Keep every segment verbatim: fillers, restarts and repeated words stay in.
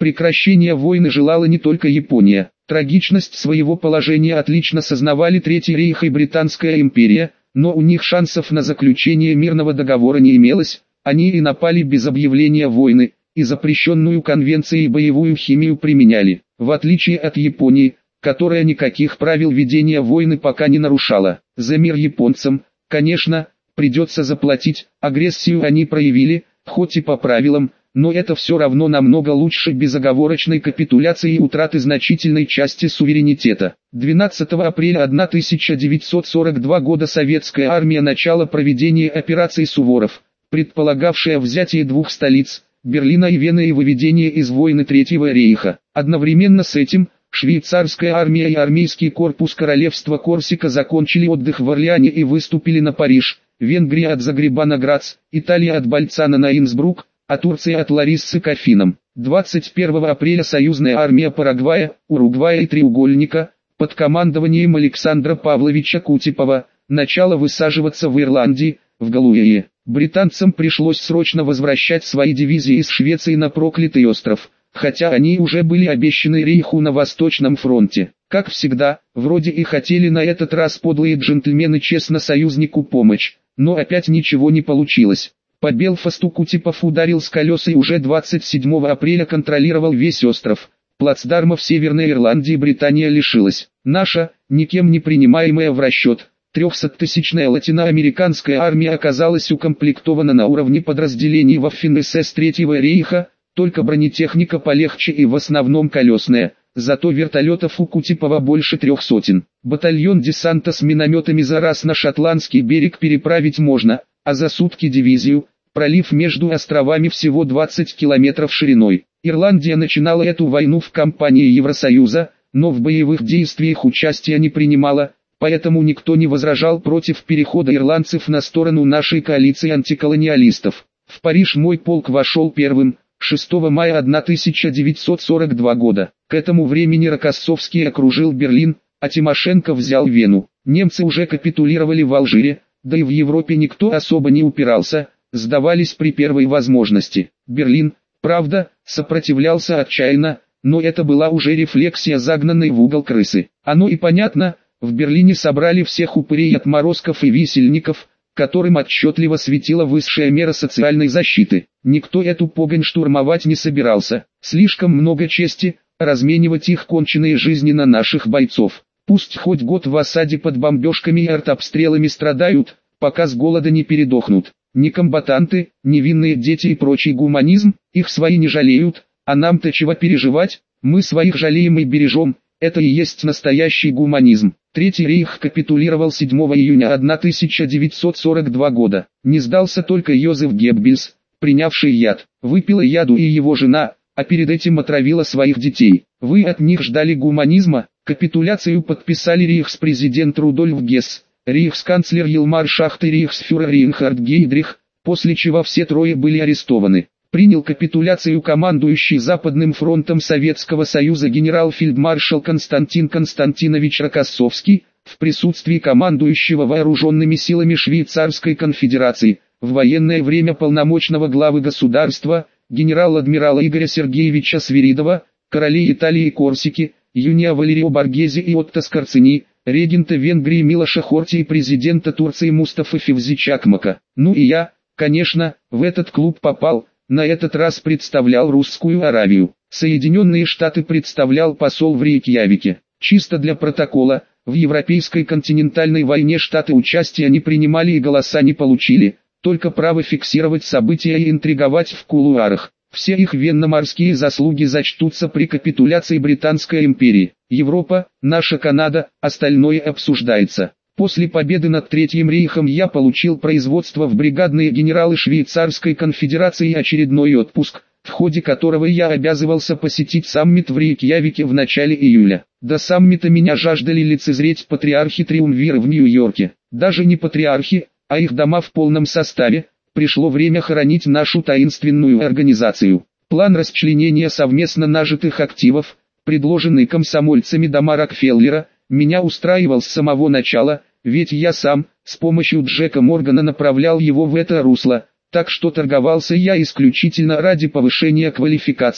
Прекращения войны желала не только Япония. Трагичность своего положения отлично сознавали Третий рейх и Британская империя, но у них шансов на заключение мирного договора не имелось, они и напали без объявления войны, и запрещенную конвенцией боевую химию применяли, в отличие от Японии, которая никаких правил ведения войны пока не нарушала. За мир японцам, конечно, придется заплатить, агрессию они проявили, хоть и по правилам, но это все равно намного лучше безоговорочной капитуляции и утраты значительной части суверенитета. двенадцатого апреля тысяча девятьсот сорок второго года советская армия начала проведения операции «Суворов», предполагавшая взятие двух столиц, Берлина и Вены и выведение из войны Третьего рейха. Одновременно с этим, швейцарская армия и армейский корпус королевства Корсика закончили отдых в Орлеане и выступили на Париж, Венгрия от Загреба на Грац, Италия от Больцана на Инсбрук, а Турция от Лариссы к Афинам. двадцать первого апреля союзная армия Парагвая, Уругвая и Треугольника, под командованием Александра Павловича Кутепова, начала высаживаться в Ирландии, в Галуэе. Британцам пришлось срочно возвращать свои дивизии из Швеции на проклятый остров, хотя они уже были обещаны рейху на Восточном фронте. Как всегда, вроде и хотели на этот раз подлые джентльмены честно союзнику помочь, но опять ничего не получилось. По Белфасту Кутепов ударил с колес и уже двадцать седьмого апреля контролировал весь остров. Плацдарма в Северной Ирландии Британия лишилась. Наша, никем не принимаемая в расчет, трехсоттысячная латиноамериканская армия оказалась укомплектована на уровне подразделений Waffen-эс эс Третьего рейха, только бронетехника полегче и в основном колесная, зато вертолетов у Кутепова больше трех сотен. Батальон десанта с минометами за раз на шотландский берег переправить можно, а за сутки дивизию, пролив между островами всего двадцать километров шириной. Ирландия начинала эту войну в кампании Евросоюза, но в боевых действиях участия не принимала, поэтому никто не возражал против перехода ирландцев на сторону нашей коалиции антиколониалистов. В Париж мой полк вошел первым, шестого мая тысяча девятьсот сорок второго года. К этому времени Рокоссовский окружил Берлин, а Тимошенко взял Вену. Немцы уже капитулировали в Алжире, да и в Европе никто особо не упирался, сдавались при первой возможности. Берлин, правда, сопротивлялся отчаянно, но это была уже рефлексия загнанной в угол крысы. Оно и понятно, в Берлине собрали всех упырей отморозков и висельников, которым отчетливо светила высшая мера социальной защиты. Никто эту погонь штурмовать не собирался. Слишком много чести, разменивать их конченые жизни на наших бойцов. Пусть хоть год в осаде под бомбежками и артобстрелами страдают, пока с голода не передохнут. Ни комбатанты, невинные дети и прочий гуманизм, их свои не жалеют, а нам-то чего переживать, мы своих жалеем и бережем, это и есть настоящий гуманизм. Третий рейх капитулировал седьмого июня тысяча девятьсот сорок второго года. Не сдался только Йозеф Геббельс, принявший яд. Выпила яду и его жена, а перед этим отравила своих детей. Вы от них ждали гуманизма? Капитуляцию подписали рейхспрезидент Рудольф Гесс, рейхсканцлер Елмар Шахт и рейхсфюрер Рейнхард Гейдрих, после чего все трое были арестованы. Принял капитуляцию командующий Западным фронтом Советского Союза генерал-фельдмаршал Константин Константинович Рокоссовский, в присутствии командующего вооруженными силами Швейцарской конфедерации, в военное время полномочного главы государства, генерал-адмирала Игоря Сергеевича Свиридова, королей Италии и Корсики, Юния Валерио Боргезе и Отто Скорцени, регента Венгрии Милоша Хорти и президента Турции Мустафы Февзи Чакмака. Ну и я, конечно, в этот клуб попал, на этот раз представлял Русскую Аравию. Соединенные Штаты представлял посол в Рейкьявике. Чисто для протокола, в Европейской континентальной войне Штаты участия не принимали и голоса не получили, только право фиксировать события и интриговать в кулуарах. Все их военно-морские заслуги зачтутся при капитуляции Британской империи. Европа, наша Канада, остальное обсуждается. После победы над Третьим рейхом я получил производство в бригадные генералы Швейцарской конфедерации и очередной отпуск, в ходе которого я обязывался посетить саммит в Рейкьявике в начале июля. До саммита меня жаждали лицезреть патриархи-триумвиры в Нью-Йорке. Даже не патриархи, а их дома в полном составе. Пришло время хоронить нашу таинственную организацию. План расчленения совместно нажитых активов, предложенный комсомольцами дома Рокфеллера, меня устраивал с самого начала, ведь я сам, с помощью Джека Моргана направлял его в это русло, так что торговался я исключительно ради повышения квалификации,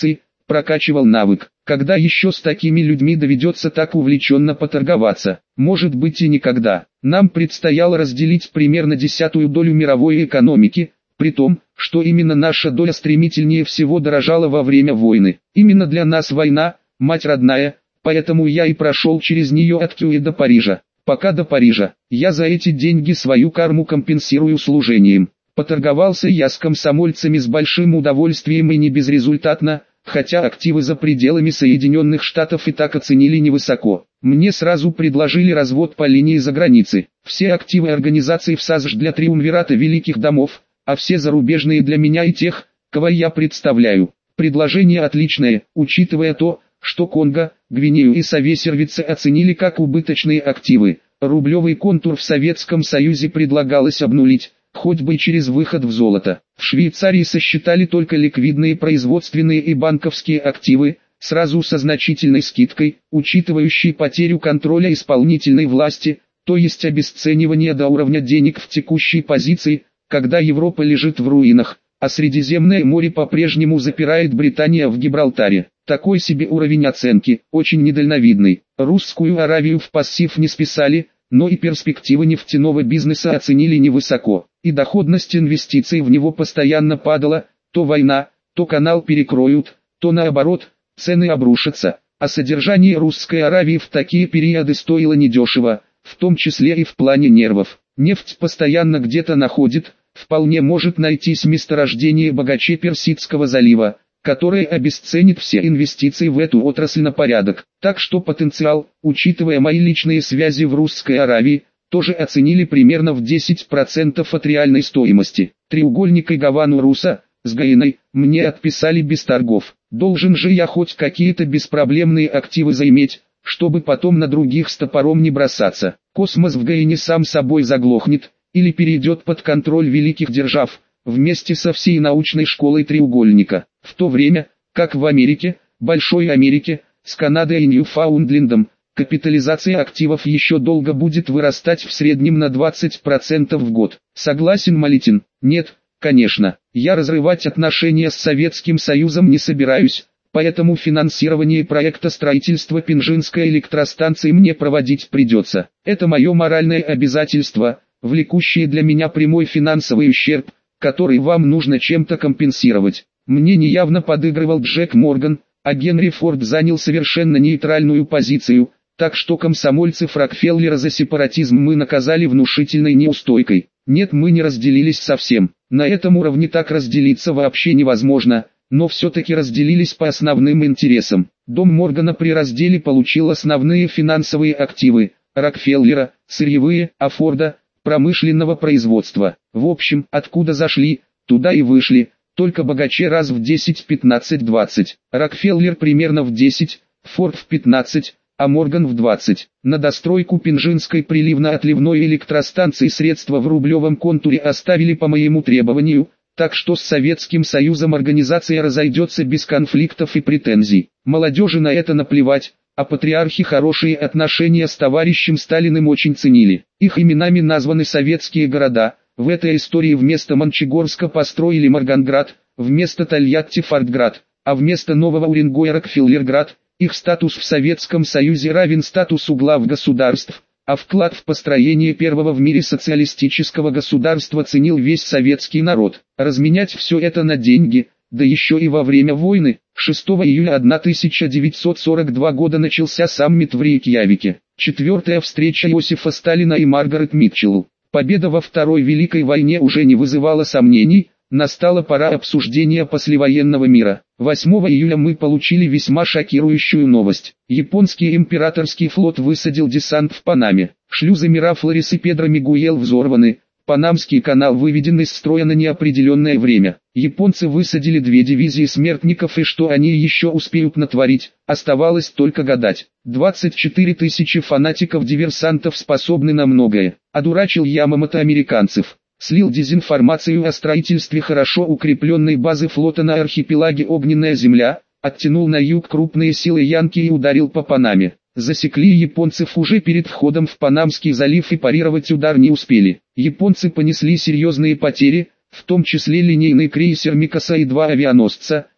прокачивал навык. Когда еще с такими людьми доведется так увлеченно поторговаться? Может быть и никогда. Нам предстояло разделить примерно десятую долю мировой экономики, при том, что именно наша доля стремительнее всего дорожала во время войны. Именно для нас война, мать родная, поэтому я и прошел через нее от Кюи до Парижа. Пока до Парижа, я за эти деньги свою карму компенсирую служением. Поторговался я с комсомольцами с большим удовольствием и не безрезультатно, хотя активы за пределами Соединенных Штатов и так оценили невысоко. Мне сразу предложили развод по линии за границы. Все активы организаций в САСЖ для триумвирата великих домов, а все зарубежные для меня и тех, кого я представляю. Предложение отличное, учитывая то, что Конго, Гвинею и Совесервице оценили как убыточные активы. Рублевый контур в Советском Союзе предлагалось обнулить, хоть бы через выход в золото. В Швейцарии сосчитали только ликвидные производственные и банковские активы, сразу со значительной скидкой, учитывающей потерю контроля исполнительной власти, то есть обесценивание до уровня денег в текущей позиции, когда Европа лежит в руинах, а Средиземное море по-прежнему запирает Британия в Гибралтаре. Такой себе уровень оценки, очень недальновидный. Русскую Аравию в пассив не списали, но и перспективы нефтяного бизнеса оценили невысоко, и доходность инвестиций в него постоянно падала, то война, то канал перекроют, то наоборот, цены обрушатся, а содержание Русской Аравии в такие периоды стоило недешево, в том числе и в плане нервов. Нефть постоянно где-то находит, вполне может найтись месторождение богачей Персидского залива, которое обесценит все инвестиции в эту отрасль на порядок. Так что потенциал, учитывая мои личные связи в Русской Аравии, тоже оценили примерно в десять процентов от реальной стоимости. Треугольник и Гавану Руса, с Гаиной, мне отписали без торгов. Должен же я хоть какие-то беспроблемные активы заиметь, чтобы потом на других с топором не бросаться. Космос в Гаине сам собой заглохнет, или перейдет под контроль великих держав, вместе со всей научной школой треугольника. В то время, как в Америке, Большой Америке, с Канадой и Ньюфаундлендом, капитализация активов еще долго будет вырастать в среднем на двадцать процентов в год. Согласен Малитин? Нет, конечно. Я разрывать отношения с Советским Союзом не собираюсь, поэтому финансирование проекта строительства Пинжинской электростанции мне проводить придется. Это мое моральное обязательство, влекущее для меня прямой финансовый ущерб, который вам нужно чем-то компенсировать. Мне неявно подыгрывал Джек Морган, а Генри Форд занял совершенно нейтральную позицию, так что комсомольцев Рокфеллера за сепаратизм мы наказали внушительной неустойкой. Нет, мы не разделились совсем. На этом уровне так разделиться вообще невозможно, но все-таки разделились по основным интересам. Дом Моргана при разделе получил основные финансовые активы, Рокфеллера, сырьевые, а Форда, промышленного производства. В общем, откуда зашли, туда и вышли, только богаче раз в десять, пятнадцать, двадцать. Рокфеллер примерно в десять, Форд в пятнадцать, а Морган в двадцать. На достройку Пинжинской приливно-отливной электростанции средства в рублевом контуре оставили по моему требованию, так что с Советским Союзом организация разойдется без конфликтов и претензий. Молодежи на это наплевать, а патриархи хорошие отношения с товарищем Сталиным очень ценили. Их именами названы советские города. В этой истории вместо Мончегорска построили Марганград, вместо Тольятти Фортград, а вместо Нового Уренгоя Рокфеллерград. Их статус в Советском Союзе равен статусу глав государств, а вклад в построение первого в мире социалистического государства ценил весь советский народ. Разменять все это на деньги, да еще и во время войны. шестого июля тысяча девятьсот сорок второго года начался саммит в Рейкьявике. Четвертая встреча Иосифа Сталина и Маргарет Митчелл. Победа во Второй Великой войне уже не вызывала сомнений, настала пора обсуждения послевоенного мира. восьмого июля мы получили весьма шокирующую новость. Японский императорский флот высадил десант в Панаме. Шлюзы Мирафлорис и Педро Мигуэл взорваны. Панамский канал выведен из строя на неопределенное время. Японцы высадили две дивизии смертников, и что они еще успеют натворить, оставалось только гадать. двадцать четыре тысячи фанатиков-диверсантов способны на многое. Одурачил Ямамото американцев. Слил дезинформацию о строительстве хорошо укрепленной базы флота на архипелаге Огненная Земля, оттянул на юг крупные силы Янки и ударил по Панаме. Засекли японцев уже перед входом в Панамский залив и парировать удар не успели. Японцы понесли серьезные потери, в том числе линейный крейсер Микаса и два авианосца,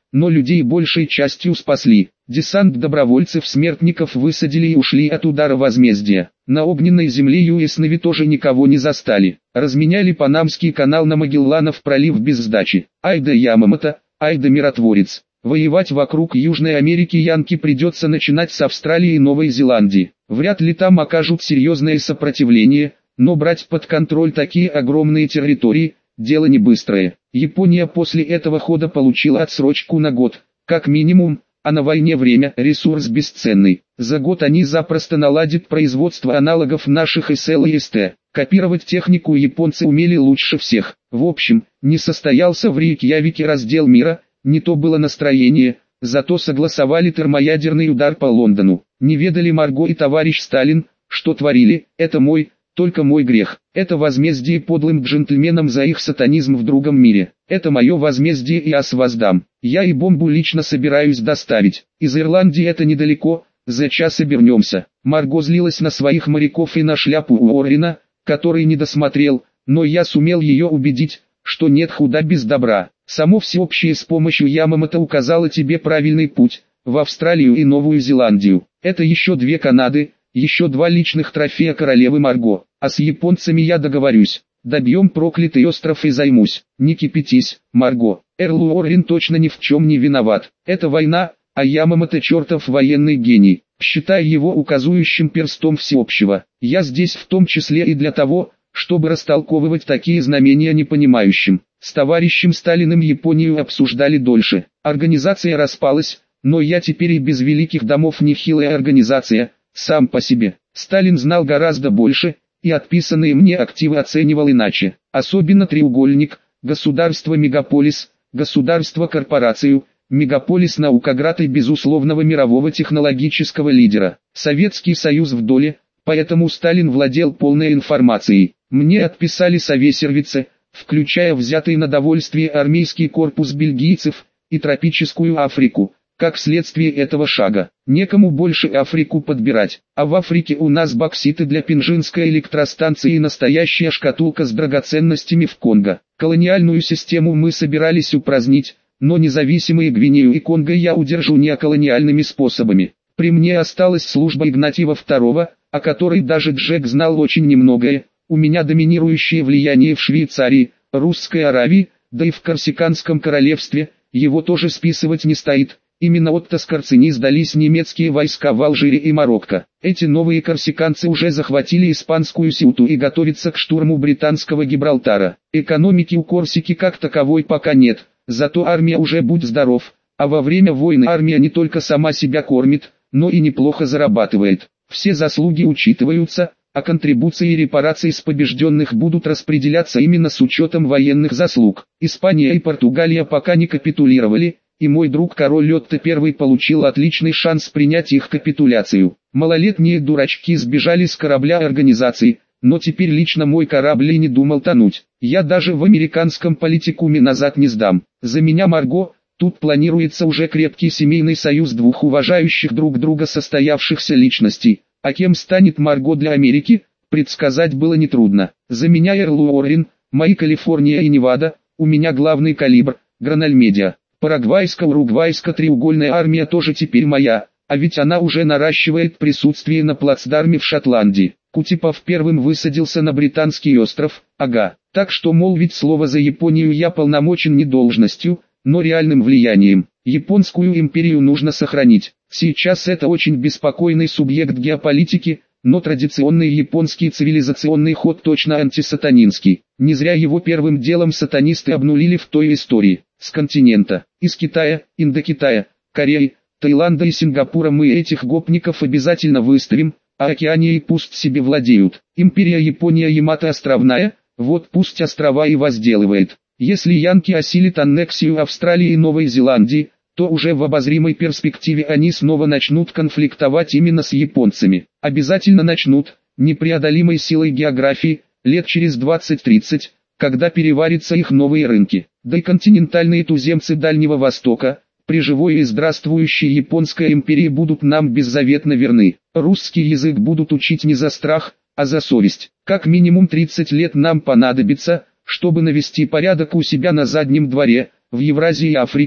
но людей большей частью спасли. Десант добровольцев-смертников высадили и ушли от удара возмездия. На огненной земле ю эс Navy тоже никого не застали. Разменяли Панамский канал на Магелланов пролив без сдачи. Ай да Ямамото, ай да миротворец. Воевать вокруг Южной Америки янки придется начинать с Австралии и Новой Зеландии. Вряд ли там окажут серьезное сопротивление, но брать под контроль такие огромные территории – дело не быстрое. Япония после этого хода получила отсрочку на год, как минимум, а на войне время – ресурс бесценный. За год они запросто наладят производство аналогов наших эс эл и эс тэ. Копировать технику японцы умели лучше всех. В общем, не состоялся в Рейкьявике раздел мира, не то было настроение, зато согласовали термоядерный удар по Лондону. Не ведали Марго и товарищ Сталин, что творили, это мой, только мой грех. Это возмездие подлым джентльменам за их сатанизм в другом мире. Это мое возмездие и ас воздам. Я и бомбу лично собираюсь доставить. Из Ирландии это недалеко, за час обернемся. Марго злилась на своих моряков и на шляпу Уоррена, который не досмотрел, но я сумел ее убедить, что нет худа без добра. Само всеобщее с помощью Ямамото указало тебе правильный путь, в Австралию и Новую Зеландию. Это еще две Канады, еще два личных трофея королевы Марго. А с японцами я договорюсь. Добьем проклятый остров и займусь. Не кипятись, Марго. Эрл Уоррен точно ни в чем не виноват. Это война, а Ямамото чертов военный гений. Считай его указующим перстом всеобщего. Я здесь в том числе и для того, чтобы растолковывать такие знамения непонимающим. С товарищем Сталиным Японию обсуждали дольше. Организация распалась, но я теперь и без великих домов нехилая организация, сам по себе. Сталин знал гораздо больше, и отписанные мне активы оценивал иначе. Особенно треугольник, государство-мегаполис, государство-корпорацию, мегаполис-наукоград и безусловного мирового технологического лидера. Советский Союз в доле, поэтому Сталин владел полной информацией. Мне отписали совесервицы, включая взятый на довольствие армейский корпус бельгийцев и тропическую Африку. Как следствие этого шага, некому больше Африку подбирать, а в Африке у нас бокситы для Пинжинской электростанции и настоящая шкатулка с драгоценностями в Конго. Колониальную систему мы собирались упразднить, но независимые Гвинею и Конго я удержу неоколониальными способами. При мне осталась служба Игнатьева второго, о которой даже Джек знал очень немногое. У меня доминирующее влияние в Швейцарии, Русской Аравии, да и в Корсиканском королевстве, его тоже списывать не стоит. Именно от Тоскарцини сдались немецкие войска в Алжире и Марокко. Эти новые корсиканцы уже захватили испанскую Сеуту и готовятся к штурму британского Гибралтара. Экономики у Корсики как таковой пока нет, зато армия уже будь здоров, а во время войны армия не только сама себя кормит, но и неплохо зарабатывает. Все заслуги учитываются, а контрибуции и репарации с побежденных будут распределяться именно с учетом военных заслуг. Испания и Португалия пока не капитулировали, и мой друг король Летто I получил отличный шанс принять их капитуляцию. Малолетние дурачки сбежали с корабля организации, но теперь лично мой корабль и не думал тонуть. Я даже в американском политикуме назад не сдам. За меня Марго, тут планируется уже крепкий семейный союз двух уважающих друг друга состоявшихся личностей. А кем станет Марго для Америки, предсказать было нетрудно. За меня Эрл Уоррен, мои Калифорния и Невада, у меня главный калибр, Гранальмедиа. Парагвайско-уругвайская треугольная армия тоже теперь моя, а ведь она уже наращивает присутствие на плацдарме в Шотландии. Кутепов первым высадился на британский остров, ага. Так что молвить слово за Японию я полномочен не должностью, но реальным влиянием. Японскую империю нужно сохранить. Сейчас это очень беспокойный субъект геополитики, но традиционный японский цивилизационный ход точно антисатанинский. Не зря его первым делом сатанисты обнулили в той истории. С континента, из Китая, Индокитая, Кореи, Таиланда и Сингапура мы этих гопников обязательно выставим, а Океанией пусть себе владеют. Империя Япония Ямато островная, вот пусть острова и возделывает. Если янки осилят аннексию Австралии и Новой Зеландии, то уже в обозримой перспективе они снова начнут конфликтовать именно с японцами. Обязательно начнут, непреодолимой силой географии, лет через двадцать-тридцать, когда переварятся их новые рынки. Да и континентальные туземцы Дальнего Востока, при живой и здравствующей Японской империи будут нам беззаветно верны. Русский язык будут учить не за страх, а за совесть. Как минимум тридцать лет нам понадобится, чтобы навести порядок у себя на заднем дворе, в Евразии и Африке,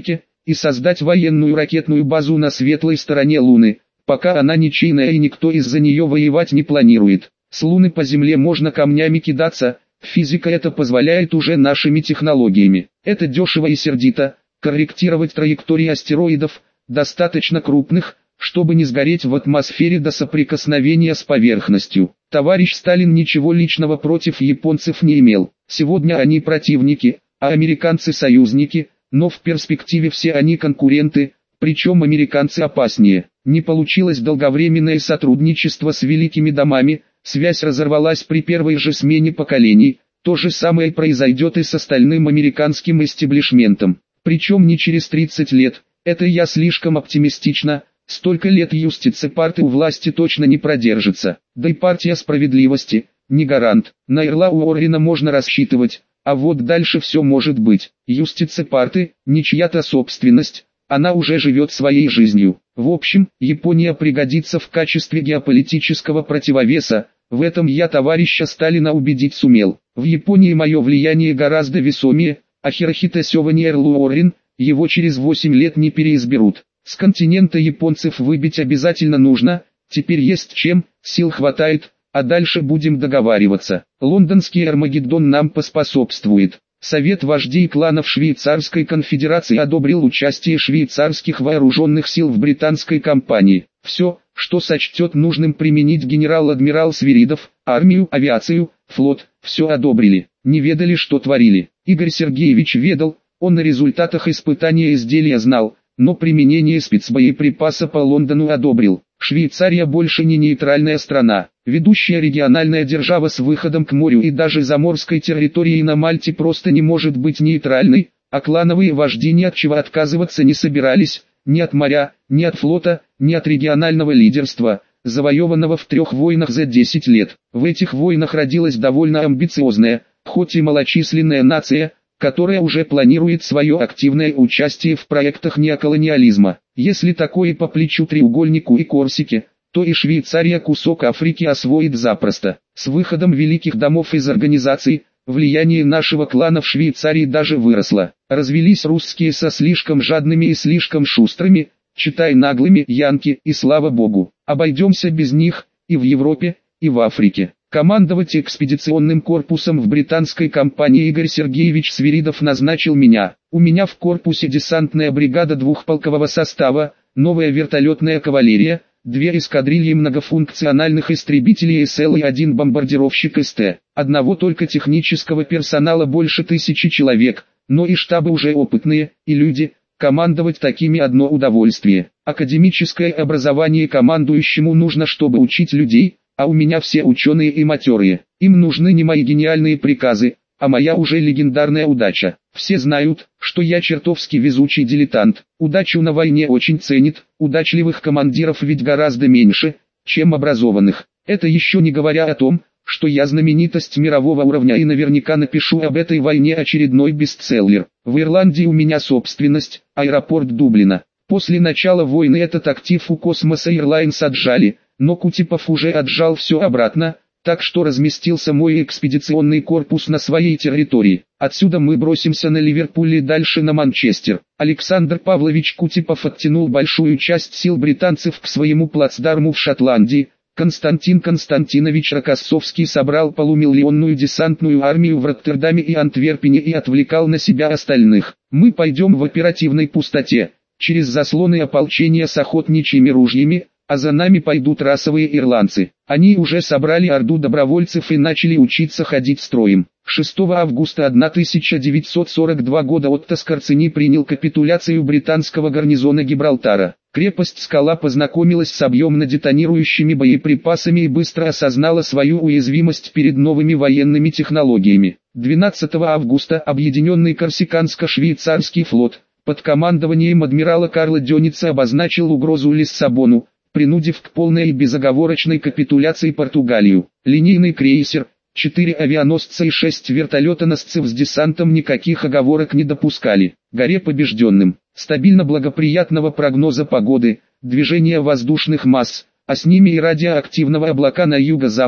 и создать военную ракетную базу на светлой стороне Луны, пока она ничейная и никто из-за нее воевать не планирует. С Луны по Земле можно камнями кидаться, физика это позволяет уже нашими технологиями. Это дешево и сердито, корректировать траектории астероидов, достаточно крупных, чтобы не сгореть в атмосфере до соприкосновения с поверхностью. Товарищ Сталин ничего личного против японцев не имел. Сегодня они противники, а американцы союзники, но в перспективе все они конкуренты, причем американцы опаснее. Не получилось долговременное сотрудничество с великими домами, связь разорвалась при первой же смене поколений, то же самое произойдет и с остальным американским эстеблишментом. Причем не через тридцать лет, это я слишком оптимистично, столько лет юстице-парты у власти точно не продержится, да и партия справедливости, не гарант. На Эрла Уоррена можно рассчитывать, а вот дальше все может быть. Юстице-парты, не чья-то собственность, она уже живет своей жизнью. В общем, Япония пригодится в качестве геополитического противовеса, в этом я товарища Сталина убедить сумел. В Японии мое влияние гораздо весомее, а Хирохито Сёва не Эрл Уоррен, его через восемь лет не переизберут. С континента японцев выбить обязательно нужно, теперь есть чем, сил хватает, а дальше будем договариваться. Лондонский Армагеддон нам поспособствует. Совет вождей кланов Швейцарской конфедерации одобрил участие швейцарских вооруженных сил в британской кампании. Все, что сочтет нужным применить генерал-адмирал Свиридов, армию, авиацию, флот, все одобрили. Не ведали, что творили. Игорь Сергеевич ведал, он на результатах испытания изделия знал, но применение спецбоеприпаса по Лондону одобрил. Швейцария больше не нейтральная страна, ведущая региональная держава с выходом к морю и даже заморской территорией на Мальте просто не может быть нейтральной, а клановые вожди ни от чего отказываться не собирались, ни от моря, ни от флота, ни от регионального лидерства, завоеванного в трех войнах за десять лет. В этих войнах родилась довольно амбициозная, хоть и малочисленная нация, которая уже планирует свое активное участие в проектах неоколониализма. Если такое по плечу треугольнику и Корсике, то и Швейцария кусок Африки освоит запросто. С выходом великих домов из организаций, влияние нашего клана в Швейцарии даже выросло. Развелись русские со слишком жадными и слишком шустрыми, читай наглыми янки, и слава богу, обойдемся без них, и в Европе, и в Африке. Командовать экспедиционным корпусом в британской компании Игорь Сергеевич Свиридов назначил меня. У меня в корпусе десантная бригада двухполкового состава, новая вертолетная кавалерия, две эскадрильи многофункциональных истребителей эс эл и один бомбардировщик эс тэ. Одного только технического персонала больше тысячи человек, но и штабы уже опытные, и люди, командовать такими одно удовольствие. Академическое образование командующему нужно, чтобы учить людей, а у меня все ученые и матерые. Им нужны не мои гениальные приказы, а моя уже легендарная удача. Все знают, что я чертовски везучий дилетант. Удачу на войне очень ценит, удачливых командиров ведь гораздо меньше, чем образованных. Это еще не говоря о том, что я знаменитость мирового уровня и наверняка напишу об этой войне очередной бестселлер. В Ирландии у меня собственность, аэропорт Дублина. После начала войны этот актив у Космоса Airlines отжали, но Кутепов уже отжал все обратно, так что разместился мой экспедиционный корпус на своей территории. Отсюда мы бросимся на Ливерпуль и дальше на Манчестер. Александр Павлович Кутепов оттянул большую часть сил британцев к своему плацдарму в Шотландии. Константин Константинович Рокоссовский собрал полумиллионную десантную армию в Роттердаме и Антверпене и отвлекал на себя остальных. Мы пойдем в оперативной пустоте, через заслоны ополчения с охотничьими ружьями, а за нами пойдут расовые ирландцы. Они уже собрали орду добровольцев и начали учиться ходить строем. шестого августа тысяча девятьсот сорок второго года Отто Скорцени принял капитуляцию британского гарнизона Гибралтара. Крепость Скала познакомилась с объемно-детонирующими боеприпасами и быстро осознала свою уязвимость перед новыми военными технологиями. двенадцатого августа Объединенный Корсиканско-швейцарский флот под командованием адмирала Карла Дёница обозначил угрозу Лиссабону, принудив к полной и безоговорочной капитуляции Португалию. Линейный крейсер, четыре авианосца и шесть вертолетоносцев с десантом никаких оговорок не допускали. Горе побежденным, стабильно благоприятного прогноза погоды, движения воздушных масс, а с ними и радиоактивного облака на юго-запад,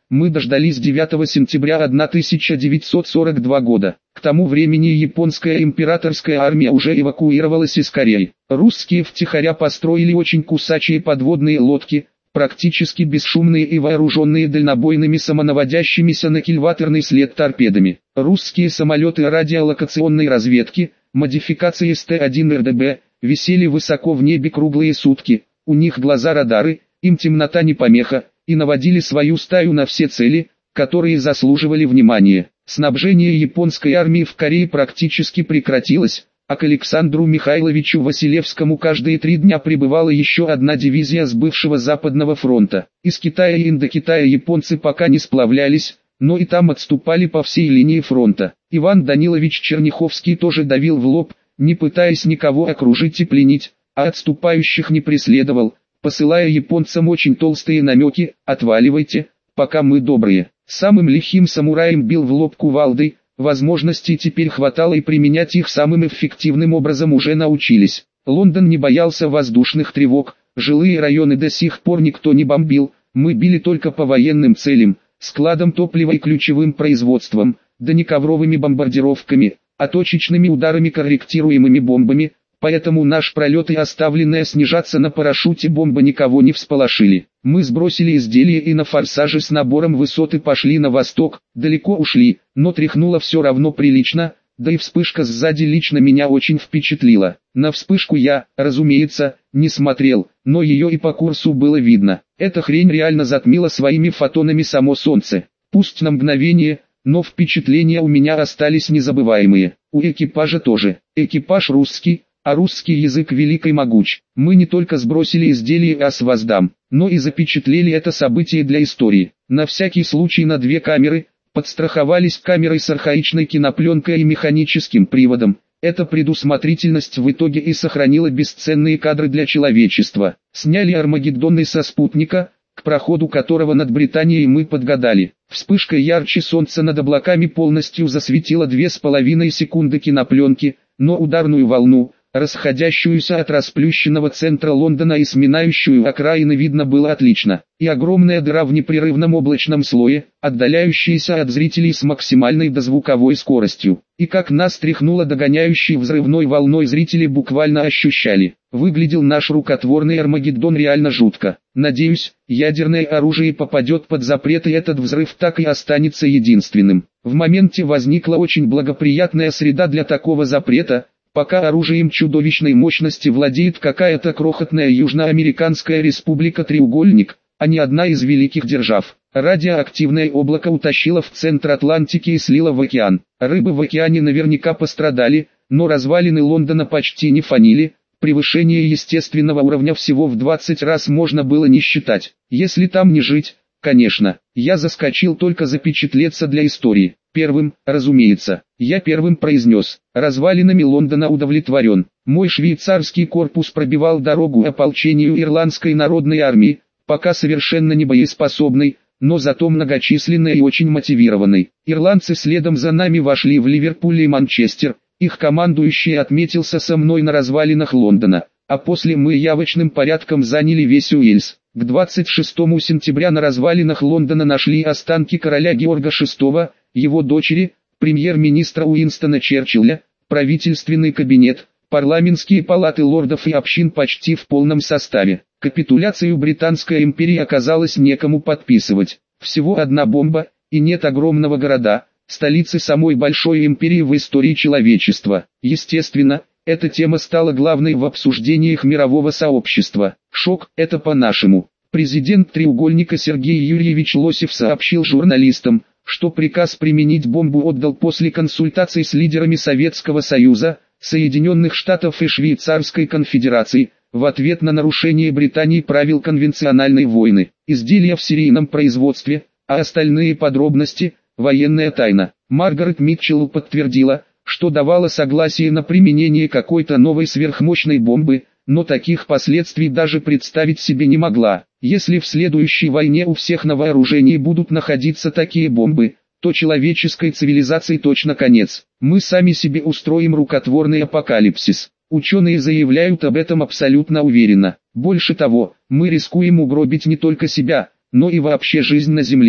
мы дождались девятого сентября тысяча девятьсот сорок второго года. К тому времени японская императорская армия уже эвакуировалась из Кореи. Русские втихаря построили очень кусачие подводные лодки, практически бесшумные и вооруженные дальнобойными самонаводящимися на кильваторный след торпедами. Русские самолеты радиолокационной разведки, модификации эс тэ один эр дэ бэ, висели высоко в небе круглые сутки, у них глаза-радары, им темнота не помеха, и наводили свою стаю на все цели, которые заслуживали внимания. Снабжение японской армии в Корее практически прекратилось, а к Александру Михайловичу Василевскому каждые три дня прибывала еще одна дивизия с бывшего Западного фронта. Из Китая и Индокитая японцы пока не сплавлялись, но и там отступали по всей линии фронта. Иван Данилович Черняховский тоже давил в лоб, не пытаясь никого окружить и пленить, а отступающих не преследовал, посылая японцам очень толстые намеки: «Отваливайте, пока мы добрые». Самым лихим самураем бил в лоб кувалдой, возможностей теперь хватало и применять их самым эффективным образом уже научились. Лондон не боялся воздушных тревог, жилые районы до сих пор никто не бомбил, мы били только по военным целям, складам топлива и ключевым производством, да не ковровыми бомбардировками, а точечными ударами корректируемыми бомбами, поэтому наш пролет и оставленная снижаться на парашюте бомба никого не всполошили. Мы сбросили изделие и на форсаже с набором высоты пошли на восток, далеко ушли, но тряхнуло все равно прилично, да и вспышка сзади лично меня очень впечатлила. На вспышку я, разумеется, не смотрел, но ее и по курсу было видно. Эта хрень реально затмила своими фотонами само Солнце. Пусть на мгновение, но впечатления у меня остались незабываемые. У экипажа тоже. Экипаж русский, а русский язык велик и могуч. Мы не только сбросили изделие АС-Воздам, но и запечатлели это событие для истории. На всякий случай на две камеры, подстраховались камерой с архаичной кинопленкой и механическим приводом. Эта предусмотрительность в итоге и сохранила бесценные кадры для человечества. Сняли Армагеддоны со спутника, к проходу которого над Британией мы подгадали. Вспышка ярче солнца над облаками полностью засветила две с половиной секунды кинопленки, но ударную волну, расходящуюся от расплющенного центра Лондона и сминающую окраины, видно было отлично. И огромная дыра в непрерывном облачном слое, отдаляющаяся от зрителей с максимальной дозвуковой скоростью. И как нас тряхнуло догоняющей взрывной волной, зрители буквально ощущали. Выглядел наш рукотворный Армагеддон реально жутко. Надеюсь, ядерное оружие попадет под запрет и этот взрыв так и останется единственным. В моменте возникла очень благоприятная среда для такого запрета, пока оружием чудовищной мощности владеет какая-то крохотная южноамериканская республика Треугольник, а не одна из великих держав. Радиоактивное облако утащило в центр Атлантики и слило в океан. Рыбы в океане наверняка пострадали, но развалины Лондона почти не фанили. Превышение естественного уровня всего в двадцать раз можно было не считать. Если там не жить, конечно, я заскочил только запечатлеться для истории. Первым, разумеется, я первым произнес: развалинами Лондона удовлетворен. Мой швейцарский корпус пробивал дорогу ополчению Ирландской народной армии, пока совершенно не боеспособной, но зато многочисленной и очень мотивированной. Ирландцы следом за нами вошли в Ливерпуль и Манчестер, их командующий отметился со мной на развалинах Лондона, а после мы явочным порядком заняли весь Уэльс. К двадцать шестому сентября на развалинах Лондона нашли останки короля Георга шестого, его дочери, премьер-министра Уинстона Черчилля, правительственный кабинет, парламентские палаты лордов и общин почти в полном составе. Капитуляцию Британской империи оказалось некому подписывать. Всего одна бомба, и нет огромного города, столицы самой большой империи в истории человечества. Естественно, эта тема стала главной в обсуждениях мирового сообщества. Шок, это по-нашему. Президент треугольника Сергей Юрьевич Лосев сообщил журналистам, что приказ применить бомбу отдал после консультаций с лидерами Советского Союза, Соединенных Штатов и Швейцарской Конфедерации, в ответ на нарушение Британии правил конвенциональной войны. Изделия в серийном производстве, а остальные подробности – военная тайна. Маргарет Митчелл подтвердила, что давала согласие на применение какой-то новой сверхмощной бомбы, но таких последствий даже представить себе не могла. Если в следующей войне у всех на вооружении будут находиться такие бомбы, то человеческой цивилизации точно конец. Мы сами себе устроим рукотворный апокалипсис. Ученые заявляют об этом абсолютно уверенно. Больше того, мы рискуем угробить не только себя, но и вообще жизнь на Земле.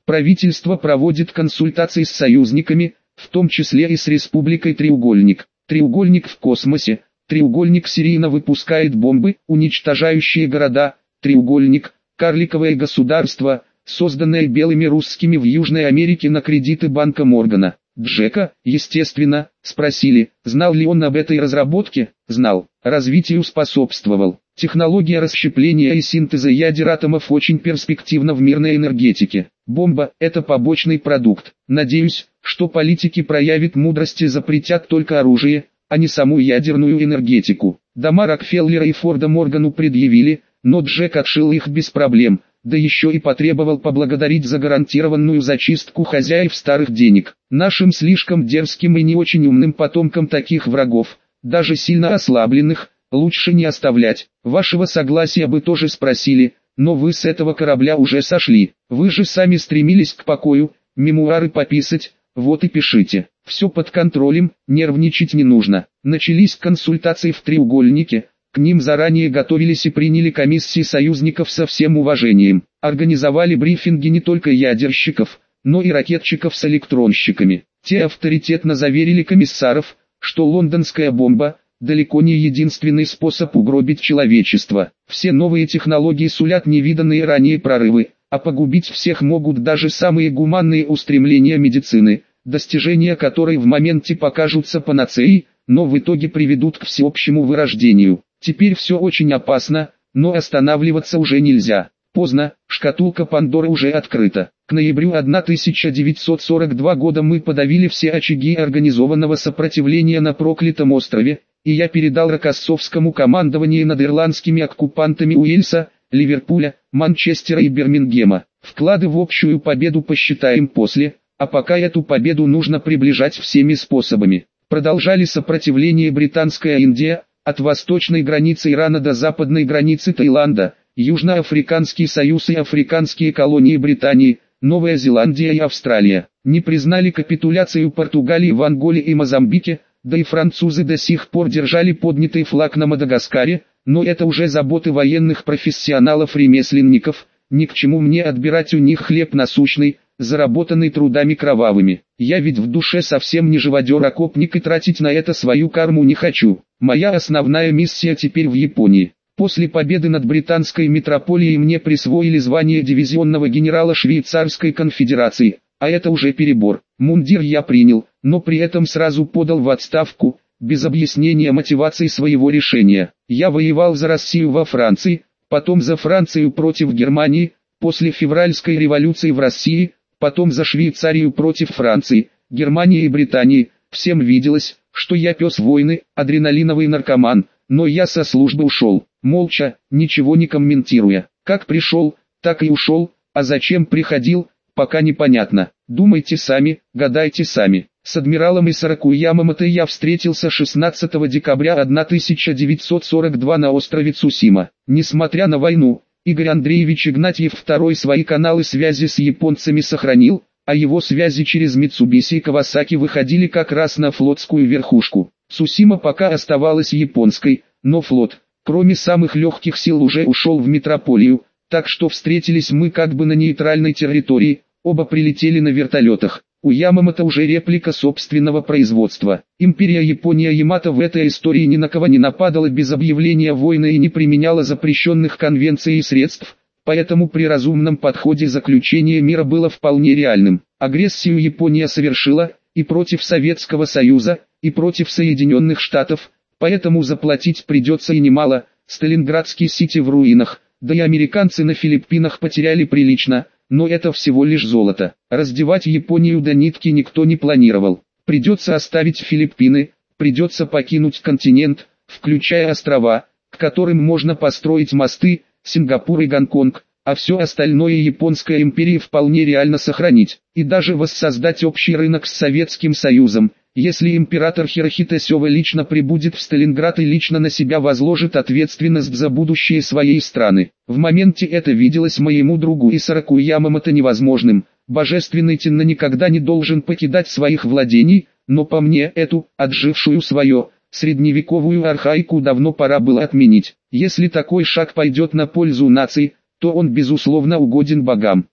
Правительство проводит консультации с союзниками, в том числе и с Республикой Треугольник. Треугольник в космосе. Треугольник серийно выпускает бомбы, уничтожающие города. Треугольник – карликовое государство, созданное белыми русскими в Южной Америке на кредиты банка Моргана. Джека, естественно, спросили, знал ли он об этой разработке. Знал. Развитию способствовал. Технология расщепления и синтеза ядер атомов очень перспективна в мирной энергетике. Бомба – это побочный продукт. Надеюсь, что политики проявят мудрость и запретят только оружие, а не саму ядерную энергетику. Дома Рокфеллера и Форда Моргану предъявили, но Джек отшил их без проблем, да еще и потребовал поблагодарить за гарантированную зачистку хозяев старых денег. Нашим слишком дерзким и не очень умным потомкам таких врагов, даже сильно ослабленных, лучше не оставлять. Вашего согласия бы тоже спросили, но вы с этого корабля уже сошли. Вы же сами стремились к покою, мемуары пописать, вот и пишите. Все под контролем, нервничать не нужно. Начались консультации в треугольнике, к ним заранее готовились и приняли комиссии союзников со всем уважением. Организовали брифинги не только ядерщиков, но и ракетчиков с электронщиками. Те авторитетно заверили комиссаров, что лондонская бомба – далеко не единственный способ угробить человечество. Все новые технологии сулят невиданные ранее прорывы, а погубить всех могут даже самые гуманные устремления медицины, достижения которой в моменте покажутся панацеей, но в итоге приведут к всеобщему вырождению. Теперь все очень опасно, но останавливаться уже нельзя. Поздно, шкатулка Пандоры уже открыта. К ноябрю тысяча девятьсот сорок второго года мы подавили все очаги организованного сопротивления на проклятом острове, и я передал Рокоссовскому командованию над ирландскими оккупантами Уэльса, Ливерпуля, Манчестера и Бирмингема. Вклады в общую победу посчитаем после, а пока эту победу нужно приближать всеми способами. Продолжали сопротивление Британская Индия, от восточной границы Ирана до западной границы Таиланда, Южноафриканский союз и африканские колонии Британии, Новая Зеландия и Австралия. Не признали капитуляцию Португалии в Анголе и Мозамбике, да и французы до сих пор держали поднятый флаг на Мадагаскаре, но это уже заботы военных профессионалов-ремесленников, ни к чему мне отбирать у них хлеб насущный, заработанный трудами кровавыми. Я ведь в душе совсем не живодер-окопник и тратить на это свою карму не хочу. Моя основная миссия теперь в Японии. После победы над британской метрополией мне присвоили звание дивизионного генерала Швейцарской конфедерации, а это уже перебор. Мундир я принял, но при этом сразу подал в отставку, без объяснения мотивации своего решения. Я воевал за Россию во Франции, потом за Францию против Германии, после февральской революции в России, потом за Швейцарию против Франции, Германии и Британии. Всем виделось, что я пес войны, адреналиновый наркоман, но я со службы ушел, молча, ничего не комментируя. Как пришел, так и ушел, а зачем приходил, пока непонятно. Думайте сами, гадайте сами. С адмиралом Исараку Ямамото я встретился шестнадцатого декабря тысяча девятьсот сорок второго на острове Цусима. Несмотря на войну, Игорь Андреевич Игнатьев второй свои каналы связи с японцами сохранил, а его связи через Митсубиси и Кавасаки выходили как раз на флотскую верхушку. Цусима пока оставалась японской, но флот, кроме самых легких сил, уже ушел в метрополию, так что встретились мы как бы на нейтральной территории, оба прилетели на вертолетах. У Ямамото уже реплика собственного производства. Империя Япония Ямато в этой истории ни на кого не нападала без объявления войны и не применяла запрещенных конвенций и средств, поэтому при разумном подходе заключение мира было вполне реальным. Агрессию Япония совершила и против Советского Союза, и против Соединенных Штатов, поэтому заплатить придется и немало. Сталинградский Сити в руинах, да и американцы на Филиппинах потеряли прилично. Но это всего лишь золото. Раздевать Японию до нитки никто не планировал. Придется оставить Филиппины, придется покинуть континент, включая острова, к которым можно построить мосты, Сингапур и Гонконг, а все остальное Японской империи вполне реально сохранить. И даже воссоздать общий рынок с Советским Союзом, если император Хирохито Сёва лично прибудет в Сталинград и лично на себя возложит ответственность за будущее своей страны. В моменте это виделось моему другу Исараку Ямамото невозможным. Божественный Тенна никогда не должен покидать своих владений, но по мне эту, отжившую свое, средневековую архаику давно пора было отменить. Если такой шаг пойдет на пользу нации, то он безусловно угоден богам.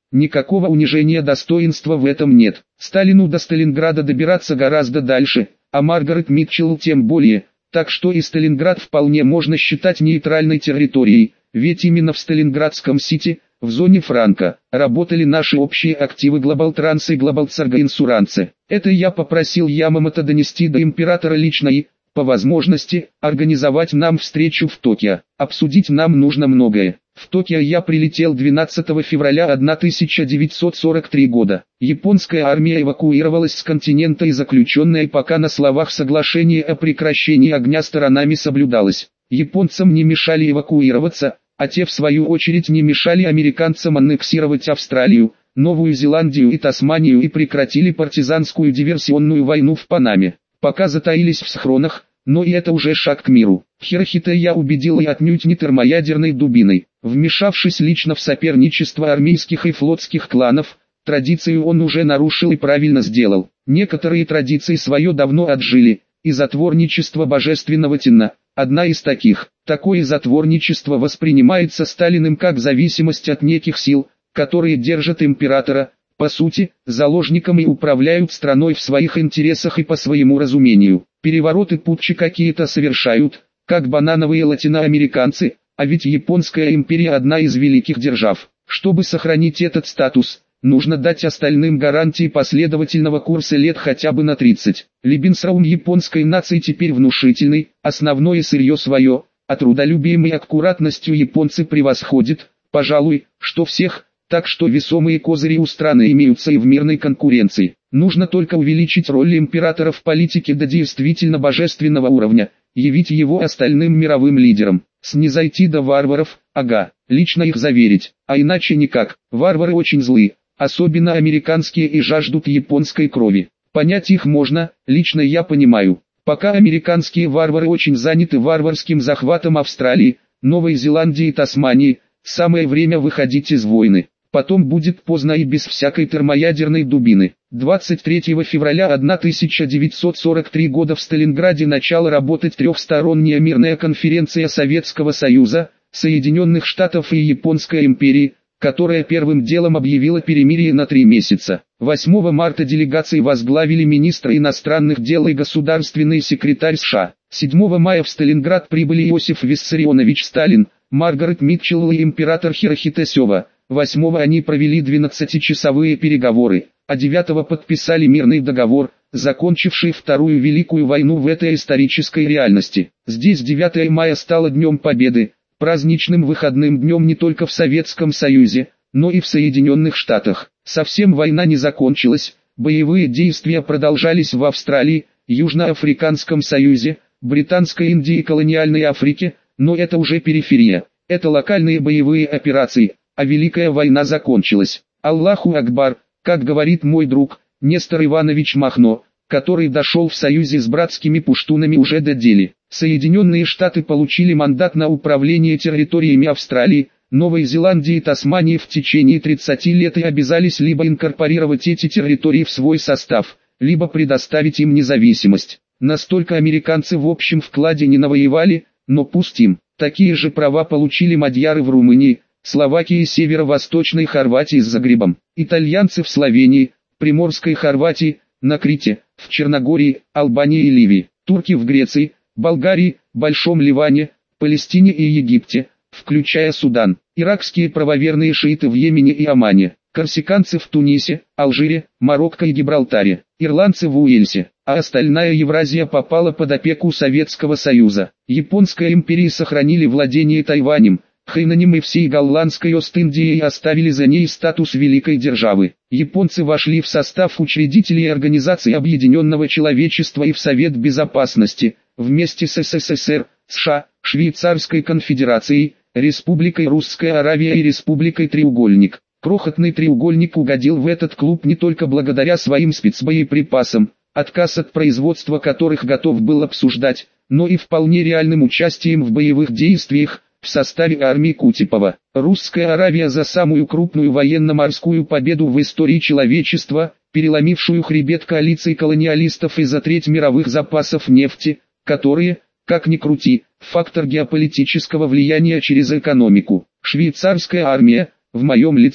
Никакого унижения достоинства в этом нет. Сталину до Сталинграда добираться гораздо дальше, а Маргарет Митчелл тем более, так что и Сталинград вполне можно считать нейтральной территорией, ведь именно в Сталинградском Сити, в зоне Франка, работали наши общие активы Глобалтранс и Глобалцарго Инсурансе. Это я попросил Ямамото донести до императора лично и, по возможности, организовать нам встречу в Токио. Обсудить нам нужно многое. В Токио я прилетел двенадцатого февраля тысяча девятьсот сорок третьего года. Японская армия эвакуировалась с континента и заключенное пока на словах соглашение о прекращении огня сторонами соблюдалось. Японцам не мешали эвакуироваться, а те в свою очередь не мешали американцам аннексировать Австралию, Новую Зеландию и Тасманию и прекратили партизанскую диверсионную войну в Панаме. Пока затаились в схронах, но и это уже шаг к миру. Хирохито я убедил и отнюдь не термоядерной дубиной. Вмешавшись лично в соперничество армейских и флотских кланов, традицию он уже нарушил и правильно сделал. Некоторые традиции свое давно отжили, и затворничество божественного Тина – одна из таких. Такое затворничество воспринимается Сталиным как зависимость от неких сил, которые держат императора, по сути, заложником и управляют страной в своих интересах и по своему разумению. Перевороты путчи какие-то совершают, как банановые латиноамериканцы, а ведь Японская империя одна из великих держав. Чтобы сохранить этот статус, нужно дать остальным гарантии последовательного курса лет хотя бы на тридцать. Лебенсраум японской нации теперь внушительный, основное сырье свое, а трудолюбием и аккуратностью японцы превосходят, пожалуй, что всех. Так что весомые козыри у страны имеются и в мирной конкуренции. Нужно только увеличить роль императора в политике до действительно божественного уровня, явить его остальным мировым лидерам, снизойти до варваров, ага, лично их заверить, а иначе никак. Варвары очень злы, особенно американские, и жаждут японской крови. Понять их можно, лично я понимаю. Пока американские варвары очень заняты варварским захватом Австралии, Новой Зеландии и Тасмании, самое время выходить из войны. Потом будет поздно и без всякой термоядерной дубины. двадцать третьего февраля тысяча девятьсот сорок третьего года в Сталинграде начала работать трехсторонняя мирная конференция Советского Союза, Соединенных Штатов и Японской империи, которая первым делом объявила перемирие на три месяца. восьмого марта делегации возглавили министр иностранных дел и государственный секретарь США. седьмого мая в Сталинград прибыли Иосиф Виссарионович Сталин, Маргарет Митчелл и император Хирохито Сёва. восьмого они провели двенадцатичасовые переговоры, а девятого подписали мирный договор, закончивший Вторую Великую войну в этой исторической реальности. Здесь девятого мая стало Днем Победы, праздничным выходным днем не только в Советском Союзе, но и в Соединенных Штатах. Совсем война не закончилась, боевые действия продолжались в Австралии, Южноафриканском Союзе, Британской Индии и колониальной Африке, но это уже периферия, это локальные боевые операции, а Великая война закончилась. Аллаху Акбар, как говорит мой друг, Нестор Иванович Махно, который дошел в союзе с братскими пуштунами уже до дели. Соединенные Штаты получили мандат на управление территориями Австралии, Новой Зеландии и Тасмании в течение тридцати лет и обязались либо инкорпорировать эти территории в свой состав, либо предоставить им независимость. Настолько американцы в общем вкладе не навоевали, но пусть им. Такие же права получили мадьяры в Румынии, Словакии и северо-восточной Хорватии с Загребом, итальянцы в Словении, Приморской Хорватии, на Крите, в Черногории, Албании и Ливии, турки в Греции, Болгарии, Большом Ливане, Палестине и Египте, включая Судан, иракские правоверные шииты в Йемене и Омане, корсиканцы в Тунисе, Алжире, Марокко и Гибралтаре, ирландцы в Уэльсе, а остальная Евразия попала под опеку Советского Союза. Японская империя сохранили владение Тайванем, Хайнанем и всей голландской Ост-Индией и оставили за ней статус великой державы. Японцы вошли в состав учредителей Организации Объединенного Человечества и в Совет Безопасности, вместе с СССР, США, Швейцарской конфедерацией, Республикой Русская Аравия и Республикой Треугольник. Крохотный треугольник угодил в этот клуб не только благодаря своим спецбоеприпасам, отказ от производства которых готов был обсуждать, но и вполне реальным участием в боевых действиях, в составе армии Кутепова. Русская Аравия за самую крупную военно-морскую победу в истории человечества, переломившую хребет коалиции колониалистов из-за треть мировых запасов нефти, которые, как ни крути, фактор геополитического влияния через экономику. Швейцарская армия, в моем лице,